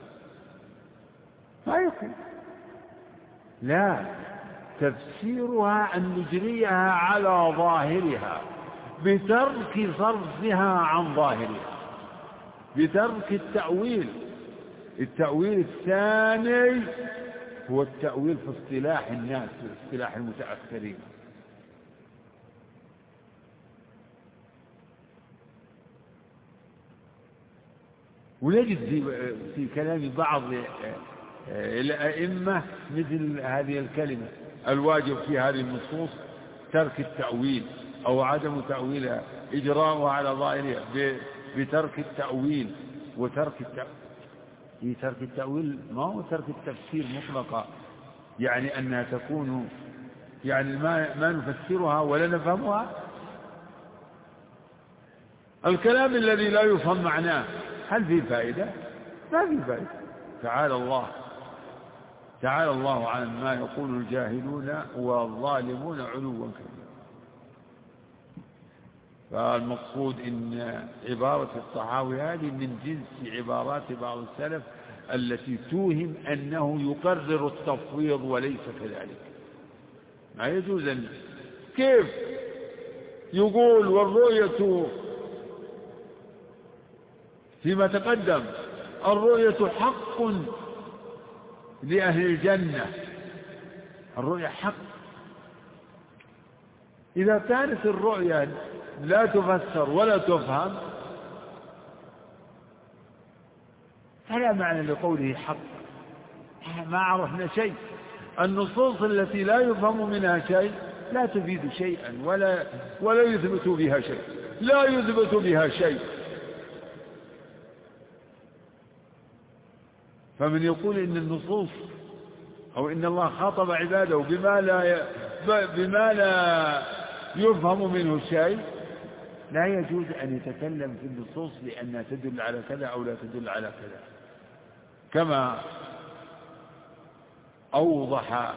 ما يكون. لا، تفسيرها أن نجريها على ظاهرها بترك صرفها عن ظاهرها، بترك التأويل. التأويل الثاني هو التأويل في اصطلاح الناس، في اصطلاح المتأخرين. ونجد في كلام بعض الأئمة مثل هذه الكلمة: الواجب في هذه النصوص ترك التأويل أو عدم تأويلها، إجراءها على ظاهرها بترك التأويل. وترك التأويل ترك التأويل ما هو ترك التفسير مطلقا، يعني أنها تكون يعني ما, ما نفسرها ولا نفهمها. الكلام الذي لا يفهم معناه هل فيه فائدة؟ ما فيه فائدة. تعالى الله تعالى الله عن ما يقول الجاهلون والظالمون علوا كبيرا. فالمقصود إن عبارة الطحاوي هذه من جنس عبارات بعض السلف التي توهم أنه يقرر التفويض وليس كذلك. ما يجوز أن كيف يقول والرؤية فيما تقدم الرؤية حق لأهل الجنة، الرؤية حق. إذا كانت الرؤية لا تفسر ولا تفهم فلا معنى لقوله حق. ما عرفنا شيء. النصوص التي لا يفهم منها شيء لا تفيد شيئا ولا ولا يثبت بها شيء، لا يثبت بها شيء. فمن يقول إن النصوص أو إن الله خاطب عباده بما لا بما لا يفهم منه شيء لا يجوز أن يتكلم في النصوص لأنها تدل على كذا أو لا تدل على كذا، كما أوضح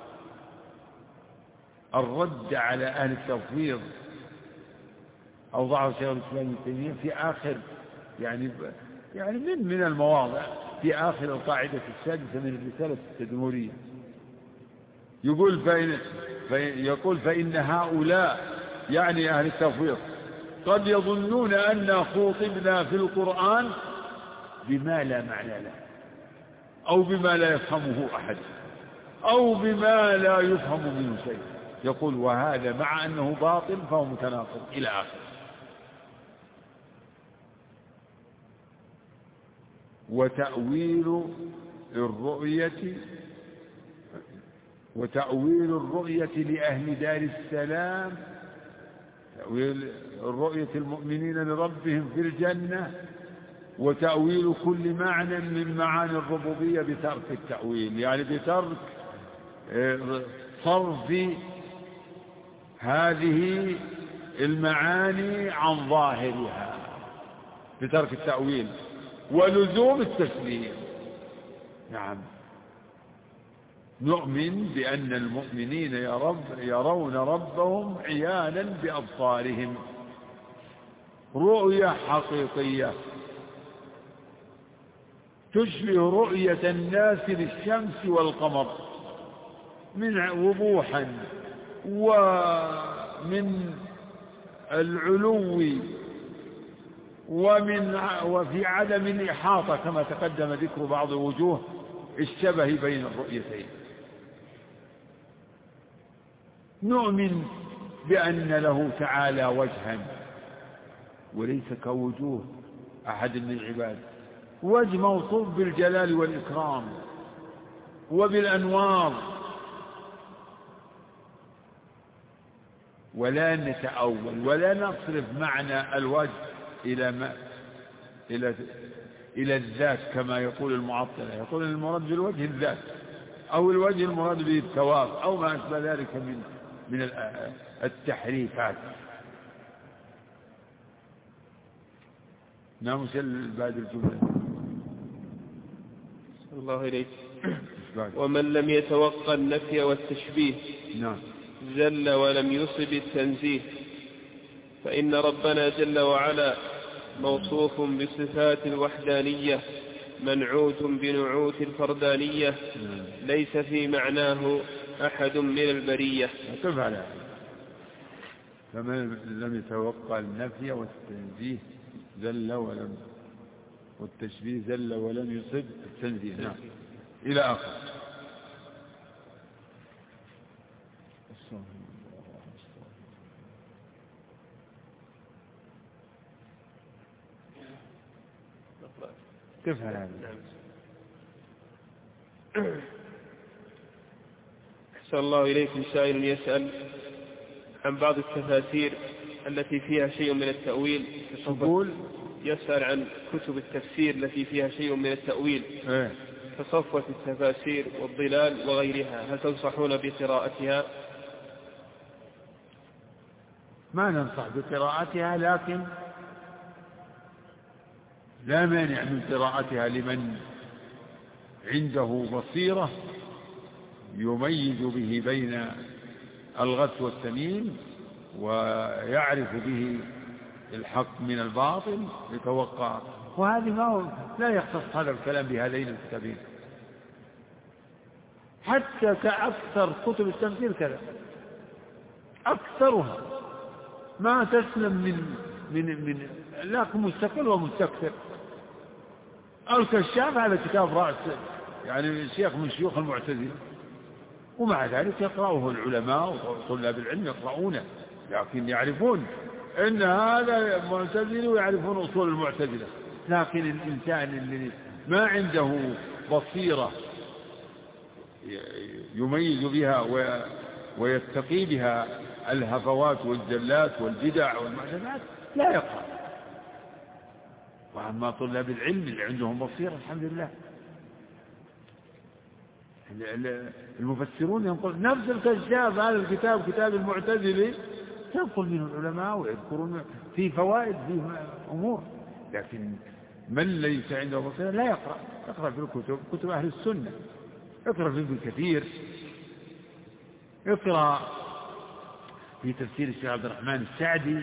الرد على أهل التفويض أوضحه شيخ الإسلام ابن تيمية في آخر يعني يعني من من المواضع في آخر القاعدة السادسة من الرسالة التدمرية. يقول فإن يقول فإن هؤلاء يعني أهل التفويض قد يظنون أن خوطبنا في القرآن بما لا معنى له أو بما لا يفهمه أحد أو بما لا يفهم منه شيء. يقول وهذا مع أنه باطل فهو متناقض إلى آخر. وتأويل الرؤية وتأويل الرؤية لأهل دار السلام، تأويل الرؤية المؤمنين لربهم في الجنة، وتأويل كل معنى من معاني الربوبية بترك التأويل، يعني بترك صرف هذه المعاني عن ظاهرها، بترك التأويل ولزوم التسليم. نعم، نؤمن بأن المؤمنين يرون ربهم عيانا بأبصارهم رؤية حقيقية تشبه رؤية الناس للشمس والقمر من وضوحا ومن العلو ومن وفي عدم الإحاطة، كما تقدم ذكر بعض وجوه الشبه بين الرؤيتين. نؤمن بأن له تعالى وجها وليس كوجوه أحد من العباد، وجه موصوف بالجلال والإكرام وبالأنوار، ولا نتأول ولا نصرف معنى الوجه إلى ما إلى إلى الذات كما يقول المعطلة، يقول المراد بالوجه الذات أو الوجه المراد به الثواب أو ما أشبه ذلك من من التحريفات. نعم، بعد الجملة. الله إليك. ومن لم يتوقع النفي والتشبيه نعم زل ولم يصب التنزيه، فإن ربنا جل وعلا موصوف بصفات الوحدانية منعوت بنعوت الفردانية ليس في معناه أحد من البرية. كيف على فمن لم يتوقع النفي والتنزيه زل ولم والتشبيه زل ولم يصب التنزيه. نعم إلى آخر. كيف هذا؟ أحسن الله إليكم. سائل يسأل عن بعض التفاسير التي فيها شيء من التأويل. يقول يسأل عن كتب التفسير التي فيها شيء من التأويل إيه؟ كصفوة التفاسير والظلال وغيرها، هل تنصحون بقراءتها؟ ما ننصح بقراءتها، لكن لا مانع من قراءتها لمن عنده بصيرة يميز به بين الغث والتميم ويعرف به الحق من الباطل يتوقع. وهذه ما هو لا يختص هذا الكلام بهذين الكتابين، حتى كأكثر كتب التفسير كذا أكثرها ما تسلم من من من لكن مستقل ومستكثر. الكشاف هذا كتاب رأس يعني شيخ من شيوخ المعتزلة، ومع ذلك يقرأه العلماء وطلاب العلم يقرؤونه، لكن يعرفون ان هذا معتزلي ويعرفون اصول المعتزلة. لكن الانسان الذي ما عنده بصيرة يميز بها ويتقي بها الهفوات والزلات والبدع والمعتزلات لا يقرأ. وأما طلاب العلم اللي عندهم بصيرة الحمد لله، المفسرون ينقل نفس الكشاف هذا الكتاب كتاب المعتزلي ينقل منه العلماء ويذكرون في فوائد فيه أمور، لكن من ليس عنده بصيرة لا يقرأ. يقرأ في الكتب كتب أهل السنة، يقرأ في ابن كثير، يقرأ في تفسير الشيخ عبد الرحمن السعدي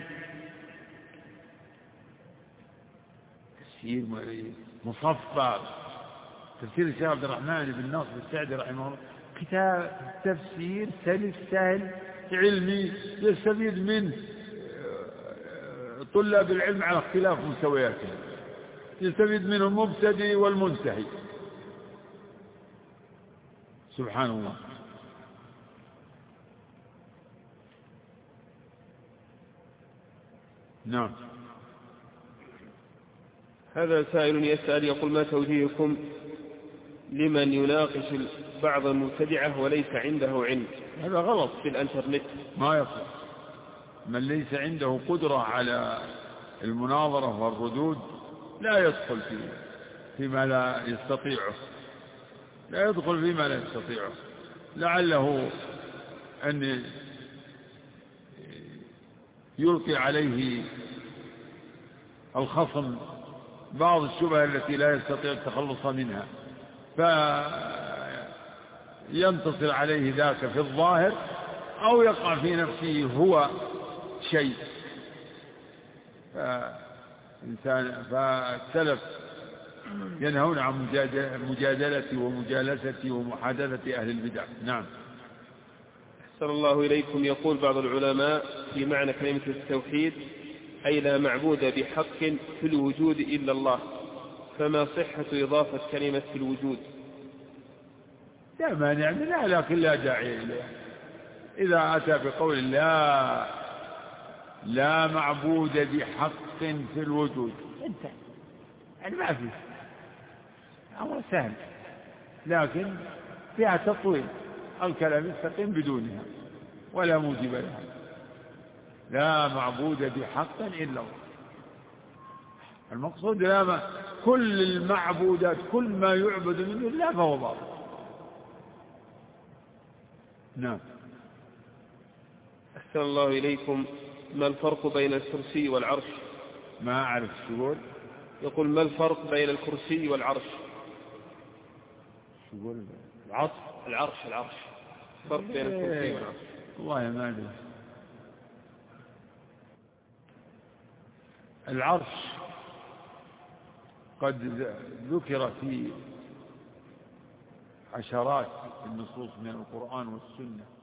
تفسير مصفى، تفسير الشيخ عبد الرحمن بن ناصر السعدي رحمه الله كتاب تفسير سلس سهل علمي يستفيد منه طلاب العلم على اختلاف مستوياتهم، يستفيد منه المبتدئ والمنتهي. سبحان الله. نعم. هذا سائل يسأل يقول ما توجيهكم لمن يناقش بعض المبتدعة وليس عنده علم؟ هذا غلط في الانترنت ما يصح. من ليس عنده قدرة على المناظرة والردود لا يدخل فيه فيما لا يستطيعه، لا يدخل فيما لا يستطيعه. لعله أن يلقي عليه الخصم بعض الشبهة التي لا يستطيع التخلص منها، فينتصر عليه ذاك في الظاهر أو يقع في نفسه هو شيء. فإنسان فالسلف ينهون عن مجادلة ومجالسة ومحادثة أهل البدع. نعم. أحسن الله إليكم. يقول بعض العلماء في معنى كلمة التوحيد أي لا معبود بحق في الوجود إلا الله، فما صحة إضافة كلمة في الوجود؟ لا مانع منها، لكن لا داعي إليه. إذا أتى بقول لا لا معبود بحق في الوجود انت يعني ما فيه أمر سهل، لكن فيها تطويل. الكلام يستقيم بدونها ولا موجب لها. لا معبود بحق إلا الله. المقصود لا ما كل المعبودات كل ما يعبد من الله فهو باطل. نعم. أحسن الله إليكم. ما الفرق بين الكرسي والعرش؟ ما أعرف شو يقول. يقول ما الفرق بين الكرسي والعرش؟ يقول العطف العرش العرش فرق بين الكرسي والعرش. والله ما أدري. العرش قد ذكر في عشرات النصوص من القرآن والسنة